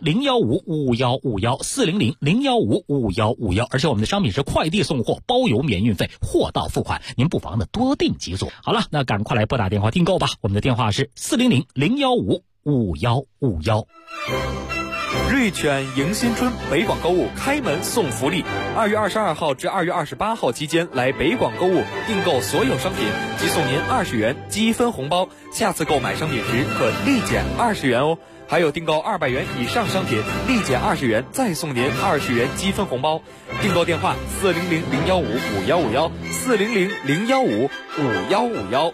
400-015-5151，400-015-5151，而且我们的商品是快递送货，包邮免运费，货到付款，您不妨的多订几组。好了，那赶快来拨打电话订购吧，我们的电话是400-015-5151。 瑞犬迎新春北广购物开门送福利，2月22号至2月28号期间来北广购物订购所有商品，即送您20元积分红包，下次购买商品时可立减20元哦。还有订购200元以上商品，立减20元，再送您20元积分红包。订购电话400-015-5151，400-015-5151。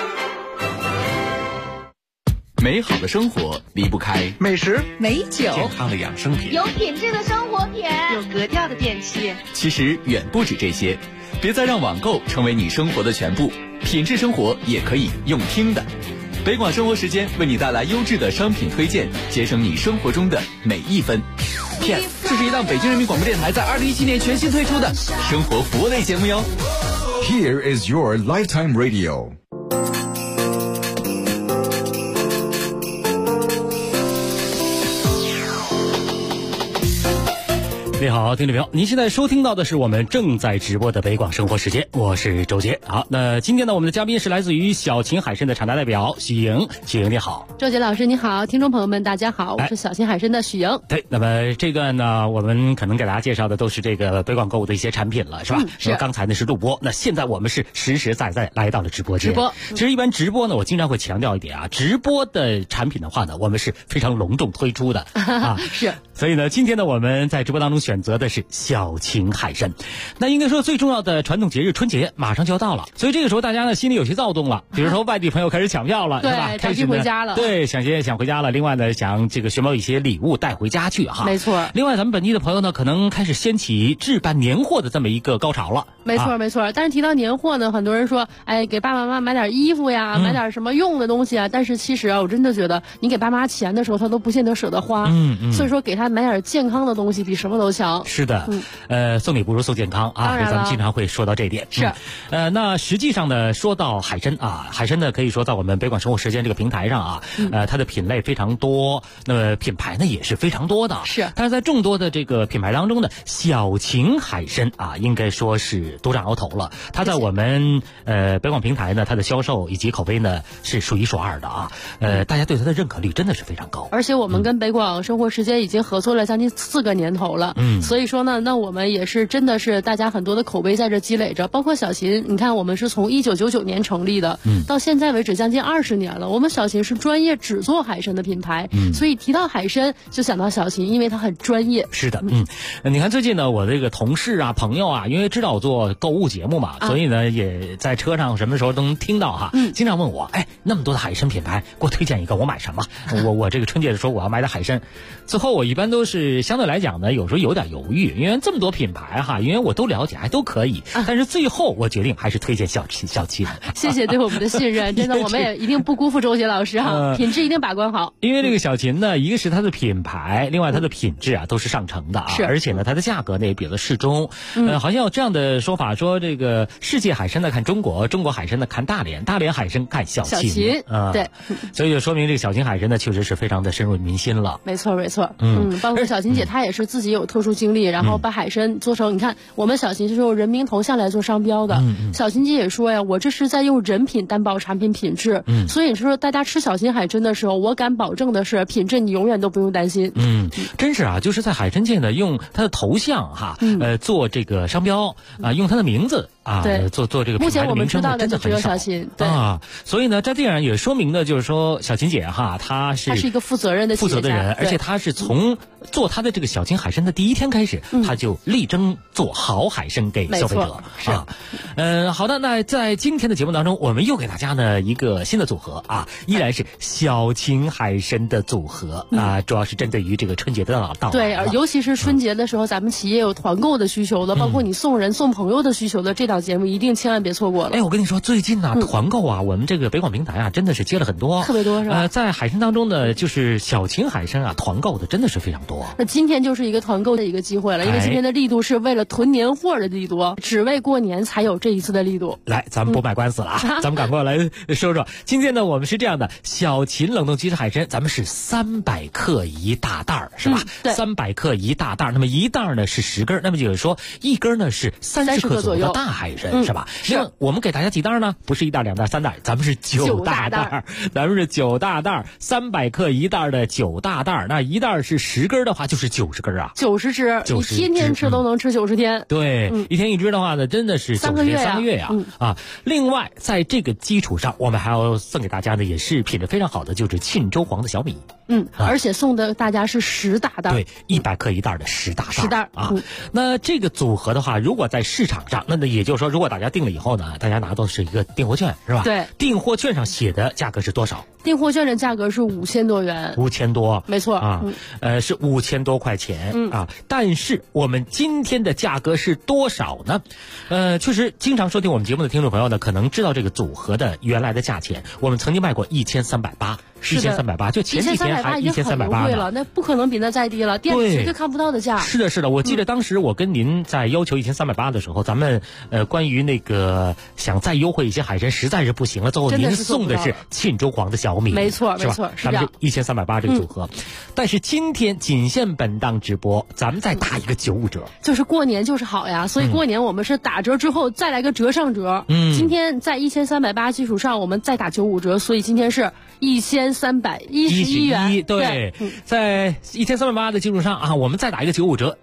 美好的生活离不开美食、美酒、 健康的养生品、 有品质的生活品、 有格调的电器。 其实远不止这些，别再让网购成为你生活的全部，品质生活也可以用听的。北广生活时间为你带来优质的商品推荐，节省你生活中的每一分。Yes， 这是一档北京人民广播电台在2017年全新推出的生活服务类节目哟。 Here is your lifetime radio。 你好，听众朋友，您现在收听到的是我们正在直播的北广生活时间，我是周杰。好，那今天呢，我们的嘉宾是来自于小秦海参的厂家代表许莹。许莹你好。 周杰老师你好，听众朋友们大家好，我是小秦海参的许莹。 对，那么这段呢，我们可能给大家介绍的都是这个北广购物的一些产品了，是吧？ 是。 刚才呢是录播，那现在我们是实实在在来到了直播间。 直播。 其实一般直播呢，我经常会强调一点啊，直播的产品的话呢，我们是非常隆重推出的啊。 是。 所以呢，今天呢，我们在直播当中选择的是小秦海参。那应该说最重要的传统节日春节马上就要到了，所以这个时候大家呢心里有些躁动了，比如说外地朋友开始抢票了， 对， 是吧？ 开始回家了， 对，想回家了。另外呢，想这个寻找一些礼物带回家去哈。 没错。 另外，咱们本地的朋友呢，可能开始掀起置办年货的这么一个高潮了。 没错，没错。但是提到年货呢，很多人说，给爸爸妈妈买点衣服呀，买点什么用的东西啊。但是其实啊，我真的觉得，你给爸妈钱的时候，他都不见得舍得花。所以说，给他买点健康的东西比什么都强。 是的，送礼不如送健康啊，所以咱们经常会说到这一点。 是， 那实际上呢，说到海参啊，海参呢可以说在我们北广生活时间这个平台上啊，它的品类非常多，那么品牌呢也是非常多的。 是， 但是在众多的这个品牌当中呢，小秦海参啊，应该说是独占鳌头了。它在我们北广平台呢，它的销售以及口碑呢是数一数二的啊。大家对它的认可率真的是非常高。 而且我们跟北广生活时间已经合作了将近4个年头了。所以说呢，那我们也是真的是大家很多的口碑在这积累着，包括小秦，你看我们是从1999年成立的，到现在为止将近20年了。我们小秦是专业只做海参的品牌，所以提到海参就想到小秦，因为它很专业。 是的，你看最近呢，我这个同事啊、朋友啊，因为知道我做做购物节目嘛，所以呢也在车上什么时候都能听到哈。经常问我，那么多的海参品牌，给我推荐一个，我买什么？我这个春节的时候我要买点海参，最后我一般都是相对来讲呢，有时候有点犹豫，因为这么多品牌哈，因为我都了解，还都可以，但是最后我决定还是推荐小七。 谢谢对我们的信任，真的我们也一定不辜负周杰老师哈，品质一定把关好。 因为这个小秦呢，一个是它的品牌，另外它的品质啊都是上乘的啊，而且呢它的价格呢也比较适中。好像有这样的说法，说这个世界海参呢看中国，中国海参呢看大连，大连海参看小秦啊， 对， 所以就说明这个小秦海参呢确实是非常的深入民心了。 没错，包括小秦姐她也是自己有特殊经历，然后把海参做成，你看我们小秦是用人名头像来做商标的，小秦姐也说呀，我这是在用人品担保产品品质，所以说大家吃小秦海参的时候，我敢保证的是品质你永远都不用担心。 真是啊，就是在海参界呢，用它的头像哈，做这个商标啊，用它的名字啊，做这个品牌的名称，真的很少啊。所以呢，这样也说明呢，就是说小秦姐哈，她是一个负责任的人，而且她是从做她的这个小秦海参的第一天开始，她就力争做好海参给消费者啊。好的，那在今天的节目当中，我们又给大家呢一个新的组合啊，依然是小秦海参的组合啊，主要是针对于这个春节的到来。 对，尤其是春节的时候，咱们企业有团购的需求的，包括你送人送朋友的需求的，这档节目一定千万别错过了。 我跟你说，最近呢团购啊，我们这个北广平台啊，真的是接了很多， 特别多是吧？ 在海参当中呢，就是小秦海参啊，团购的真的是非常多。 那今天就是一个团购的一个机会了，因为今天的力度是为了囤年货的力度，只为过年才有这一次的力度。 来，咱们不卖官司了啊，咱们赶快来说说。今天呢，我们是这样的，小秦冷冻鸡翅海参，咱们是300克一大袋儿，是吧？300克一大袋儿，那么一袋儿呢是10根，那么就是说一根呢是30克左右的大海参，是吧？另外我们给大家几袋呢？不是1袋、2袋、3袋，咱们是9大袋，咱们是9大袋，300克一袋的9大袋，那一袋是10根的话，就是90根啊 ，90只，你天天吃都能吃90天。 对，一天一只的话呢，真的是3个月呀啊！另外，在这个基础上，我们还要送给大家的也是品质非常好的，就是沁州黄的小米。 而且送的大家是10大袋， 对，100克一袋的10大袋啊。那这个组合的话，如果在市场上，那也就是说，如果大家订了以后呢，大家拿到是一个订货券，是吧？ 对， 订货券上写的价格是多少？ 订货券的价格是5000多元 ，5000多， 没错啊，是5000多块钱啊。但是我们今天的价格是多少呢？确实，经常收听我们节目的听众朋友呢，可能知道这个组合的原来的价钱。我们曾经卖过1380，1380，就前几天还1380 了，那不可能比那再低了，店里绝对看不到的价。 是的，我记得当时我跟您在要求1380的时候，咱们关于那个想再优惠一些海参实在是不行了，最后您送的是沁州黄的小米， 没错， 是吧？咱们是1380这个组合，但是今天仅限本档直播，咱们再打一个95折， 就是过年就是好呀，所以过年我们是打折之后再来个折上折。今天在1380基础上，我们再打95折，所以今天是1311元。 对，在1380的基础上啊，我们再打一个95折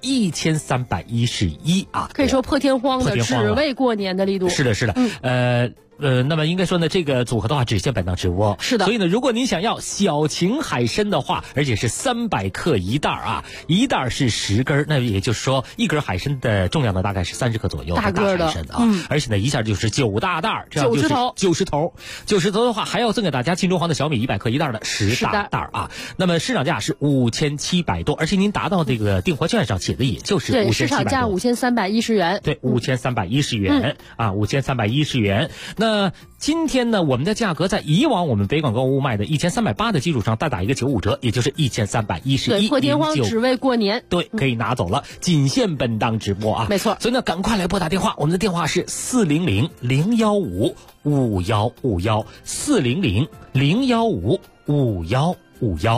，1311啊， 可以说破天荒的，只为过年的力度。 是的，那么应该说呢，这个组合的话只限本档直播， 是的。 所以呢，如果您想要小秦海参的话，而且是300克一袋啊，一袋是10根，那也就是说一根海参的重量呢大概是30克左右， 大个的海参啊，而且呢一下就是9大袋，这样就是90头的话，还要送给大家沁州黄的小米100克一袋的10大袋啊。那么市场价是5700多，而且您达到这个订货券上写的也就是5700多， 对，市场价5310元， 对，5310元啊，5310元。那今天呢，我们的价格在以往我们北广购物卖的1380的基础上，再打一个95折，也就是1311， 对，破天荒只为过年， 对，可以拿走了，仅限本档直播啊， 没错。 所以呢，赶快来拨打电话，我们的电话是400-015-5151，400-015-5151。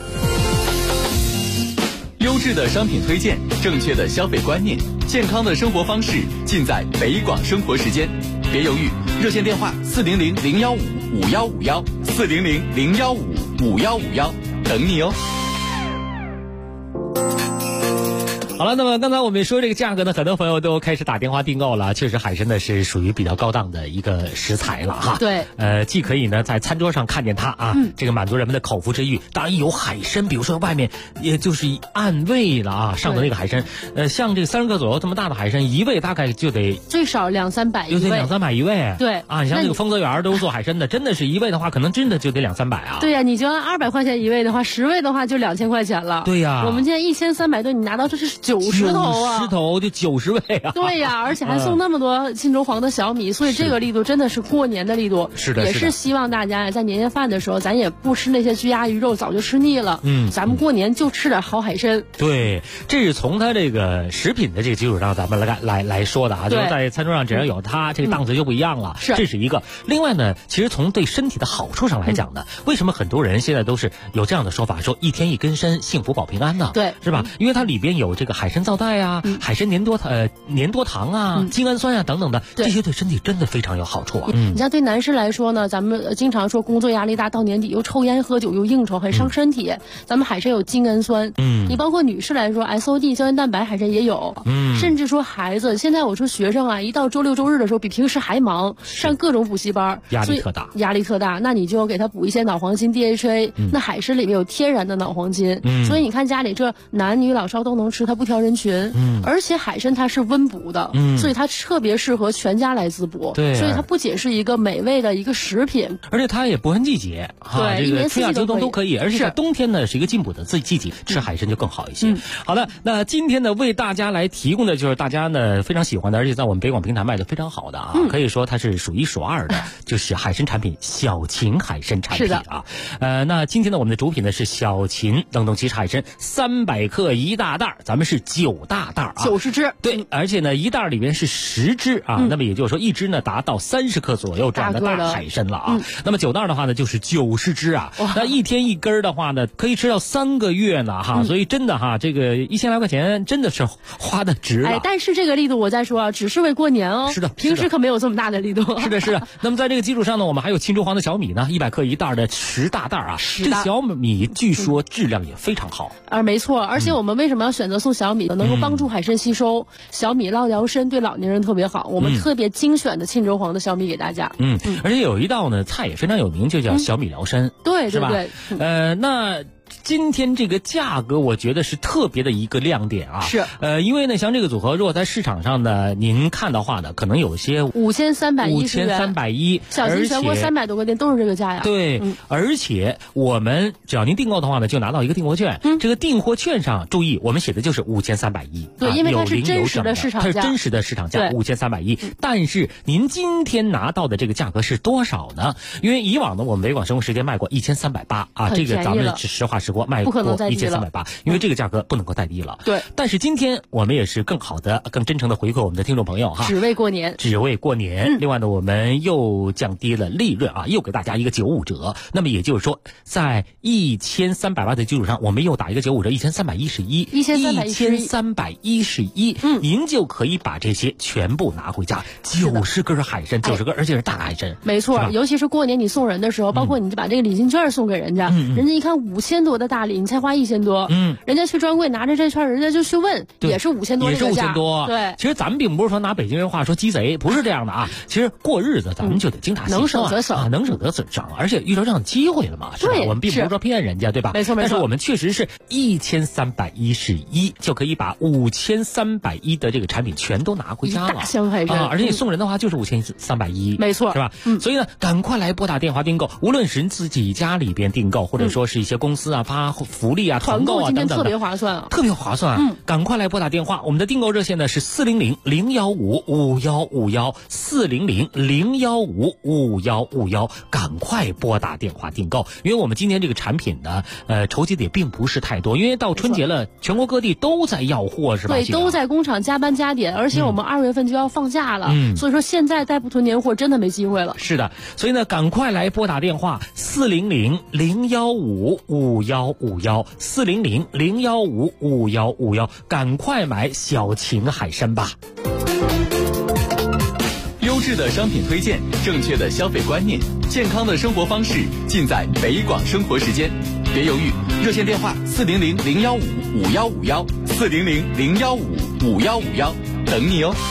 优质的商品推荐，正确的消费观念，健康的生活方式，尽在北广生活时间。别犹豫，热线电话400-015-5151，400-015-5151，等你哦。 好了，那么刚才我们说这个价格呢，很多朋友都开始打电话订购了。确实，海参呢是属于比较高档的一个食材了哈。 对， 既可以呢在餐桌上看见它啊，这个满足人们的口腹之欲。当然有海参，比如说外面也就是按位了啊，上的那个海参，像这个30克左右这么大的海参，一位大概就得最少200-300一位， 就得200-300一位。 对啊，你像这个丰泽园都是做海参的，真的是一位的话，可能真的就得200-300啊。 对呀，你就按200块钱一位的话，10位的话就2000块钱了。 对呀， 我们现在1300吨，你拿到这是90头啊。 90头就90位啊！ 对呀，而且还送那么多沁州黄的小米，所以这个力度真的是过年的力度。 是的， 也是希望大家在年夜饭的时候，咱也不吃那些鸡鸭鱼肉，早就吃腻了。咱们过年就吃点好海参。 对，这是从它这个食品的这个基础上，咱们来说的啊，就是在餐桌上只要有它，这个档次就不一样了。 是， 这是一个。另外呢，其实从对身体的好处上来讲呢，为什么很多人现在都是有这样的说法，说1天1根参，幸福保平安呢？ 对， 是吧？因为它里边有这个海参皂苷啊，海参粘多糖啊，精氨酸啊等等的，这些对身体真的非常有好处啊。 你像对男士来说呢，咱们经常说工作压力大，到年底又抽烟喝酒又应酬，很伤身体。咱们海参有精氨酸，你包括女士来说 SOD 胶原蛋白海参也有，甚至说孩子，现在我说学生啊，一到周6周日的时候，比平时还忙，上各种补习班， 压力特大。 那你就给他补一些脑黄金 DHA，那海参里面有天然的脑黄金，所以你看家里这男女老少都能吃，它不挑人群，而且海参它是温补的，所以它特别适合全家来滋补。 对， 所以它不仅是一个美味的一个食品， 而且它也不分季节， 对， 这个春夏秋冬都可以。而且在冬天呢是一个进补的季节，吃海参就更好一些。好的，那今天呢为大家来提供的就是大家呢非常喜欢的，而且在我们北广平台卖的非常好的啊，可以说它是数1数2的，就是海参产品小秦海参产品啊。那今天呢我们的主品呢是小秦冷冻奇海参300克一大袋，咱们是9大袋啊 ，90只。 对，而且呢一袋里边是10只啊，那么也就是说一只呢达到30克左右这样的大海参了啊。那么9袋的话呢就是90只啊，那1天1根的话呢可以吃到3个月呢哈，所以真的哈，这个1000来块钱真的是花的值了。 但是这个力度我再说啊，只是为过年哦。 是的， 平时可没有这么大的力度。 是的，是的。那么在这个基础上呢，我们还有沁州黄的小米呢，100克一袋的10大袋啊。这个小米据说质量也非常好。 没错，而且我们为什么要选择送小米呢？能够帮助海参吸收，小米捞疗身，对老年人特别好。我们特别精选的沁州黄的小米给大家。 而且有一道呢菜也非常有名，就叫小米疗身。 对， 是吧？ 那今天这个价格，我觉得是特别的一个亮点啊。 是， 因为呢，像这个组合，如果在市场上呢，您看的话呢，可能有些 5310，小秦全国300多个店都是这个价呀。 对，而且我们只要您订购的话呢，就拿到一个订货券。这个订货券上注意，我们写的就是5310。 对，因为它是真实的市场价， 它是真实的市场价5310。但是您今天拿到的这个价格是多少呢？因为以往呢，我们北广生活时间卖过1380啊，这个咱们实话实说卖过1380，因为这个价格不能够再低了。 对， 但是今天我们也是更好的、更真诚的回馈我们的听众朋友哈， 只为过年。 另外呢，我们又降低了利润啊，又给大家一个95折。那么也就是说，在1380的基础上，我们又打一个95折，1311，您就可以把这些全部拿回家，90根海参，90根，而且是大海参。 没错，尤其是过年你送人的时候，包括你就把这个礼金券送给人家，人家一看5000多的大礼，你才花1000多，人家去专柜拿着这券，人家就去问，也是5000多， 也是5000多。 对， 其实咱们并不是说拿北京人话说鸡贼，不是这样的啊。其实过日子咱们就得精打细算， 能省则省， 能省则省，而且遇到这样的机会了嘛，是吧？我们并不是说骗人家，对吧？ 没错。 但是我们确实是1311就可以把5310的这个产品全都拿回家了， 大箱海参， 而且你送人的话就是5310， 没错， 是吧？所以呢，赶快来拨打电话订购，无论是自己家里边订购，或者说是一些公司啊发福利啊、团购啊等等的， 今天特别划算啊， 特别划算。赶快来拨打电话，我们的订购热线呢是400-015-5151，400-015-5151，赶快拨打电话订购。因为我们今天这个产品呢，筹集的也并不是太多，因为到春节了，全国各地都在要货，是吧？ 对，都在工厂加班加点，而且我们2月份就要放假了，所以说现在再不囤年货，真的没机会了。 是的，所以呢，赶快来拨打电话400-015-5151，400-015-5151，赶快买小秦海参吧。 优质的商品推荐，正确的消费观念，健康的生活方式，尽在北广生活时间。别犹豫， 热线电话400-015-5151，400-015-5151，等你哦。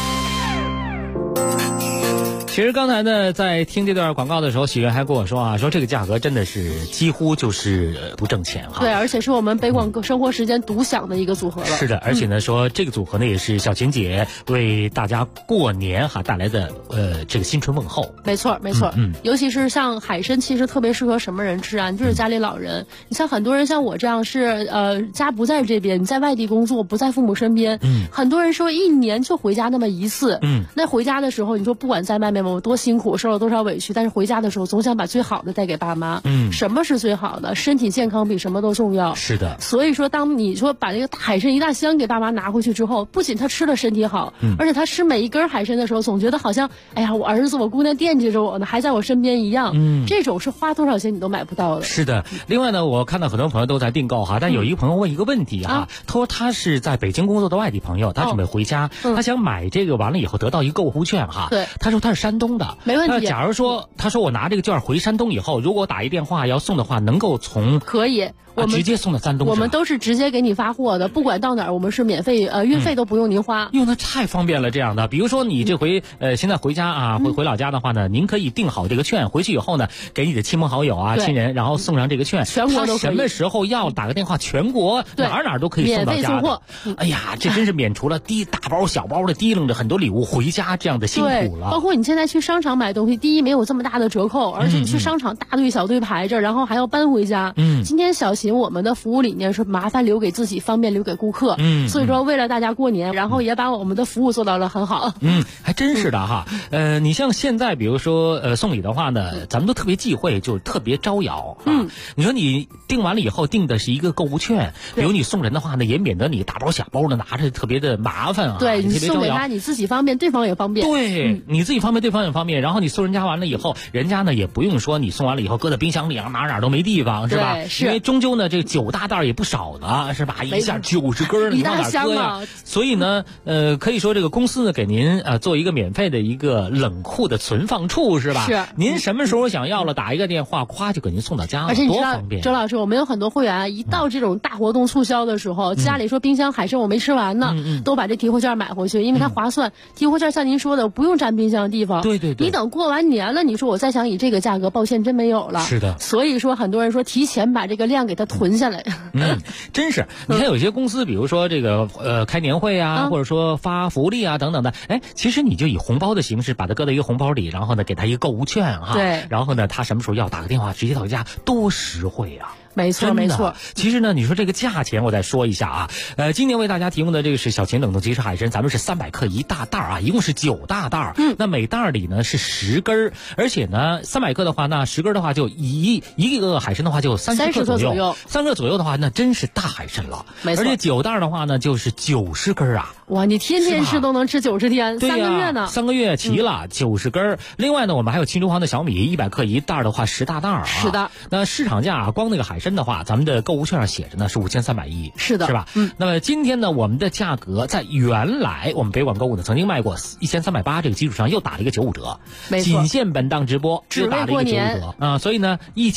其实刚才呢，在听这段广告的时候，喜源还跟我说啊，说这个价格真的是几乎就是不挣钱哈。 对，而且是我们北广生活时间独享的一个组合了。 是的，而且呢，说这个组合呢也是小琴姐为大家过年哈带来的这个新春问候。 没错，没错。尤其是像海参，其实特别适合什么人吃啊？你就是家里老人。你像很多人像我这样是家不在这边，你在外地工作，不在父母身边。很多人说一年就回家那么一次。那回家的时候，你说不管在外面我多辛苦，受了多少委屈，但是回家的时候总想把最好的带给爸妈。什么是最好的？身体健康比什么都重要。 是的。 所以说，当你说把这个海参一大箱给爸妈拿回去之后，不仅他吃了身体好，而且他吃每一根海参的时候，总觉得好像，哎呀，我儿子我姑娘惦记着我呢，还在我身边一样。这种是花多少钱你都买不到的。 是的。另外呢，我看到很多朋友都在订购哈，但有一个朋友问一个问题哈，他说他是在北京工作的外地朋友，他准备回家，他想买这个完了以后得到一个购物券哈。 对。 他说他是山东的。 没问题。 假如说，他说我拿这个券回山东以后，如果我打一电话要送的话，能够从可以，我们直接送到山东。 我们都是直接给你发货的，不管到哪儿，我们是免费，运费都不用您花。 那太方便了，这样的。比如说你这回现在回家啊，回老家的话呢，您可以订好这个券，回去以后呢，给你的亲朋好友啊、亲人，然后送上这个券， 全国都可以。 他什么时候要打个电话，全国哪都可以送到家的。免费送货。哎呀，这真是免除了大包小包的提楞着很多礼物回家这样的辛苦了。 包括你现在去商场买东西，第一没有这么大的折扣，而且你去商场大队小队排着，然后还要搬回家。今天小琴我们的服务理念是麻烦留给自己，方便留给顾客。所以说为了大家过年，然后也把我们的服务做到了很好。 还真是的哈。你像现在比如说送礼的话呢，咱们都特别忌讳，就特别招摇。你说你订完了以后订的是一个购物券，比如你送人的话呢，也免得你大包小包的拿着特别的麻烦啊。 对，你送给他你自己方便，对方也方便。 对，你自己方便，对方也方便。然后你送人家完了以后，人家呢也不用说你送完了以后搁在冰箱里啊，哪都没地方，是吧？ 是。 因为终究呢，这9大袋也不少呢，是吧？一下90根，你往哪搁呀？所以呢，可以说这个公司呢给您做一个免费的一个冷库的存放处，是吧？ 是。 您什么时候想要了，打一个电话，咵就给您送到家了， 而且你多方便。 周老师，我们有很多会员一到这种大活动促销的时候，家里说冰箱海参我没吃完呢，都把这提货券买回去，因为它划算。提货券像您说的，不用占冰箱的地方。 对。 你等过完年了，你说我再想以这个价格，抱歉真没有了。 是的。 所以说很多人说提前把这个量给它囤下来。 真是。你看有些公司，比如说这个开年会啊，或者说发福利啊等等的，其实你就以红包的形式把它搁到一个红包里，然后呢给他一个购物券哈。 对。 然后呢他什么时候要打个电话直接到家，多实惠啊。 没错没错。 其实呢，你说这个价钱我再说一下啊，今年为大家提供的这个是小秦冷冻即食海参，咱们是300克一大袋啊，一共是9大袋。那每袋里呢是10根，而且呢300克的话，那10根的话就一个海参的话就30克左右，3克左右的话那真是大海参了。 没错。 而且9袋的话呢就是90根啊。 哇，你天天吃都能吃90天，3个月呢 ？3个月齐了，90根。另外呢，我们还有青州黄的小米100克一袋的话10大袋啊。 是的。 那市场价光那个海参的话，咱们的购物券上写着呢是5310。 是的。 是吧？那么今天呢，我们的价格在原来我们北广购物呢曾经卖过1380这个基础上又打了一个95折。 没错。 仅限本档直播只打了一个95折啊，所以呢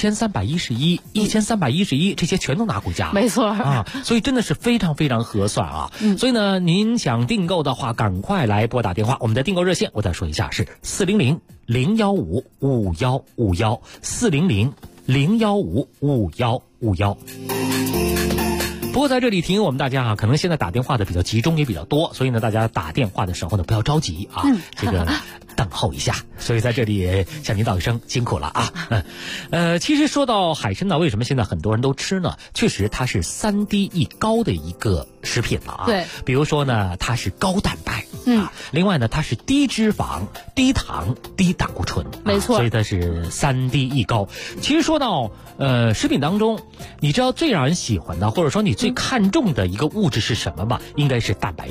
1311这些全都拿回家了。 没错啊，所以真的是非常非常合算啊。所以呢，您想订购的话，赶快来拨打电话。我们的订购热线我再说一下是400-015-5151，400-015-5151。不过在这里提醒我们大家啊，可能现在打电话的比较集中也比较多，所以呢，大家打电话的时候呢不要着急啊，这个等候一下。所以在这里向您道一声辛苦了啊。其实说到海参呢，为什么现在很多人都吃呢？确实它是3低一高的一个食品了啊。 对。 比如说呢，它是高蛋白。另外呢，它是低脂肪、低糖、低胆固醇。 没错。 所以它是3低一高。其实说到食品当中，你知道最让人喜欢的，或者说你最看重的一个物质是什么吗？应该是蛋白质。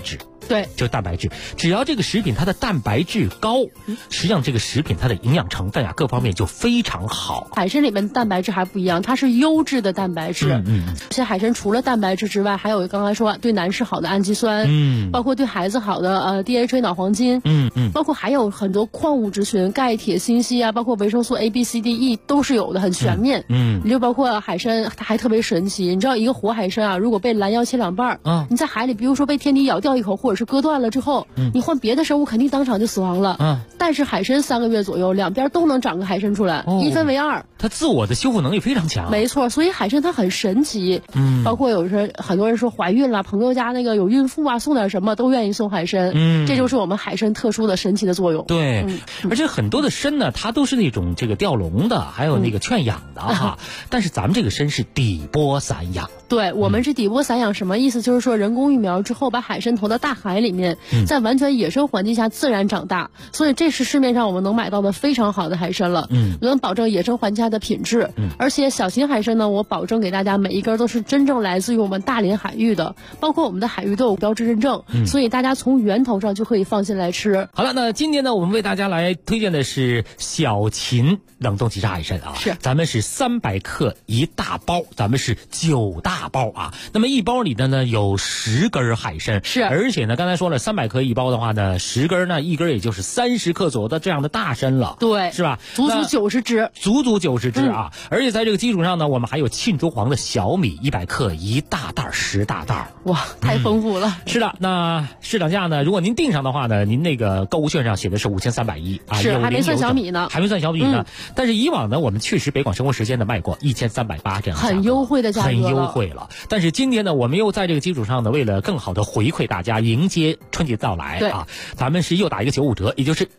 对，就是蛋白质。只要这个食品它的蛋白质高，实际上这个食品它的营养成分啊各方面就非常好。 海参里面蛋白质还不一样，它是优质的蛋白质。而且海参除了蛋白质之外，还有刚才说对男士好的氨基酸，包括对孩子好的DHA 脑黄金，包括还有很多矿物质群，钙、铁、锌、硒啊，包括维生素 A、B、C、D、E 都是有的，很全面。你就包括海参，它还特别神奇。你知道一个活海参啊，如果被拦腰切两半，你在海里，比如说被天敌咬掉一口，或者是割断了之后，你换别的生物肯定当场就死亡了。但是海参3个月左右，两边都能长个海参出来，一分为二。 它自我的修复能力非常强。 没错，所以海参它很神奇。包括有时很多人说怀孕了，朋友家那个有孕妇啊，送点什么都愿意送海参。这就是我们海参特殊的神奇的作用。 对，而且很多的参呢，它都是那种这个吊笼的，还有那个劝氧的哈。但是咱们这个参是底波散养。 对，我们是底波散养，什么意思？就是说人工育苗之后，把海参投到大海里面，在完全野生环境下自然长大。所以这是市面上我们能买到的非常好的海参了，能保证野生环境下的品质。而且小型海参呢，我保证给大家每一根都是真正来自于我们大连海域的，包括我们的海域都有标志认证，所以大家从源头上就可以放心来吃。 好了，那今天呢，我们为大家来推荐的是小秦冷冻即杀海参啊， 是咱们是300克1大包，咱们是9大包啊。那么一包里的呢有10根海参， 是， 而且呢刚才说了300克一包的话呢，10根呢一根也就是30克左右的这样的大参了， 对， 是吧？ 足足90只， 足足90只啊！而且在这个基础上呢，我们还有沁竹黄的小米100克1大袋10大袋， 哇，太丰富了。 是的，那市场价呢，如果您订上的话呢，您那个购物券上写的是5310啊， 是还没算小米呢， 还没算小米呢。但是以往呢，我们确实北广生活时间呢卖过1380这样， 很优惠的价格， 很优惠了。但是今天呢，我们又在这个基础上呢，为了更好的回馈大家，迎接春节到来啊，咱们是又打一个95折，也就是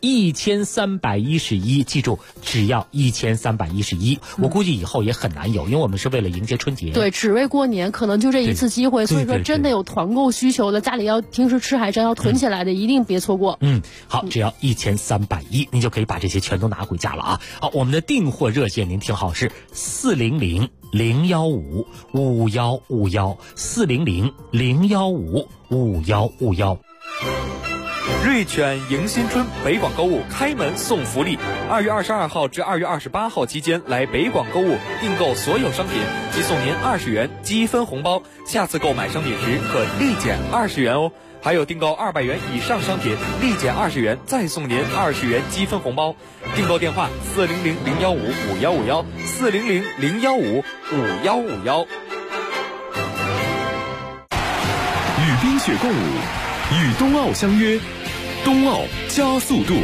1311，记住，只要1311。我估计以后也很难有，因为我们是为了迎接春节， 对，只为过年，可能就这一次机会。所以说，真的有团购需求的，家里要平时吃海参要囤起来的，一定别错过。 好，只要1310，您就可以把这些全都拿回家了啊。好，我们的订货热线您听好，是400-015-5151，400-015-5151。 瑞犬迎新春北广购物开门送福利，2月22号至2月28号期间来北广购物订购所有商品，即送您20元积分红包，下次购买商品时可立减20元哦。还有订购200元以上商品，立减20元，再送您20元积分红包。订购电话400-015-5151，400-015-5151。 与冰雪共舞，与冬奥相约，冬奥加速度。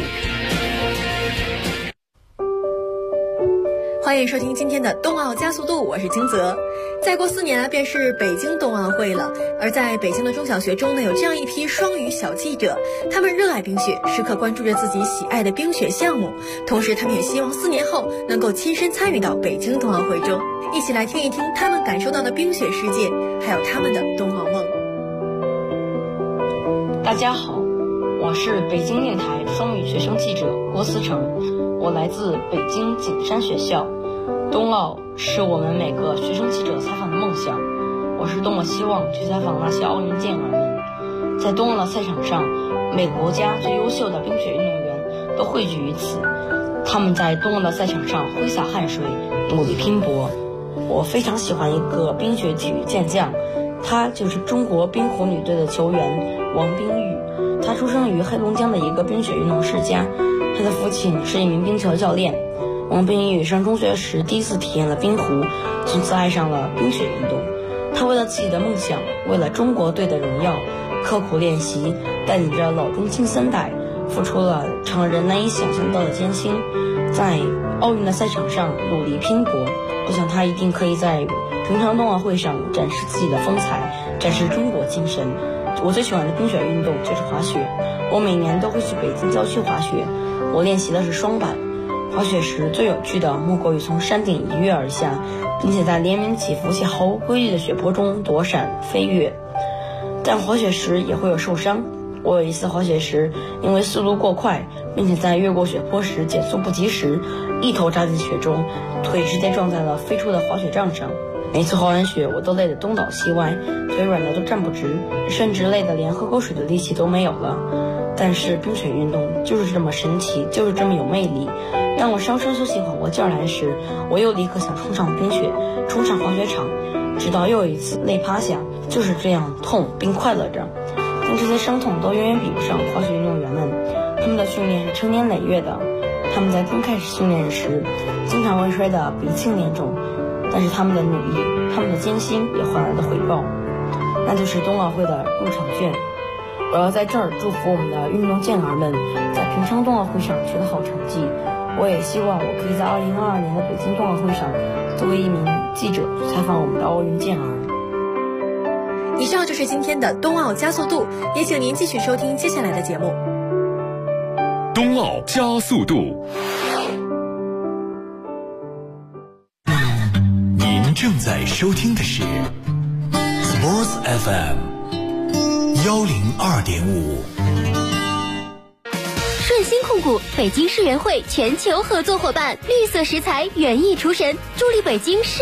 欢迎收听今天的冬奥加速度，我是金泽。再过4年便是北京冬奥会了，而在北京的中小学中呢，有这样一批双语小记者，他们热爱冰雪，时刻关注着自己喜爱的冰雪项目，同时他们也希望4年后能够亲身参与到北京冬奥会中，一起来听一听他们感受到的冰雪世界，还有他们的冬奥梦。 大家好，我是北京电台双语学生记者郭思成，我来自北京景山学校。冬奥是我们每个学生记者采访的梦想，我是多么希望去采访那些奥运健儿们。在冬奥的赛场上，每个国家最优秀的冰雪运动员都汇聚于此，他们在冬奥的赛场上挥洒汗水，努力拼搏。我非常喜欢一个冰雪体育健将，他就是中国冰壶女队的球员王冰玉。他出生于黑龙江的一个冰雪运动世家，他的父亲是一名冰球教练。王冰玉上中学时第一次体验了冰壶，从此爱上了冰雪运动。他为了自己的梦想，为了中国队的荣耀，刻苦练习，带领着老中青三代，付出了常人难以想象到的艰辛，在奥运的赛场上努力拼搏。我想他一定可以在平昌冬奥会上展示自己的风采，展示中国精神。我最喜欢的冰雪运动就是滑雪，我每年都会去北京郊区滑雪，我练习的是双板。滑雪时最有趣的莫过于从山顶一跃而下，并且在连绵起伏且毫无规律的雪坡中躲闪飞跃。但滑雪时也会有受伤，我有一次滑雪时因为速度过快，并且在越过雪坡时减速不及时，一头扎进雪中，腿直接撞在了飞出的滑雪杖上。 每次滑完雪，我都累得东倒西歪，腿软的都站不直，甚至累得连喝口水的力气都没有了。但是冰雪运动就是这么神奇，就是这么有魅力。当我稍稍休息缓过劲儿来时，我又立刻想冲上冰雪，冲上滑雪场，直到又一次累趴下，就是这样痛并快乐着。但这些伤痛都远远比不上滑雪运动员们，他们的训练成年累月的。他们在刚开始训练时，经常会摔得鼻青脸肿，但是他们的努力，他们的艰辛也换来了回报，那就是冬奥会的入场券。我要在这儿祝福我们的运动健儿们在平昌冬奥会上取得好成绩。我也希望我可以在2022年的北京冬奥会上作为一名记者采访我们的奥运健儿。 以上就是今天的冬奥加速度，也请您继续收听接下来的节目。 冬奥加速度。 您正在收听的是 Sports FM 102.5。 顺鑫控股北京世园会全球合作伙伴，绿色食材园艺厨神，助力北京市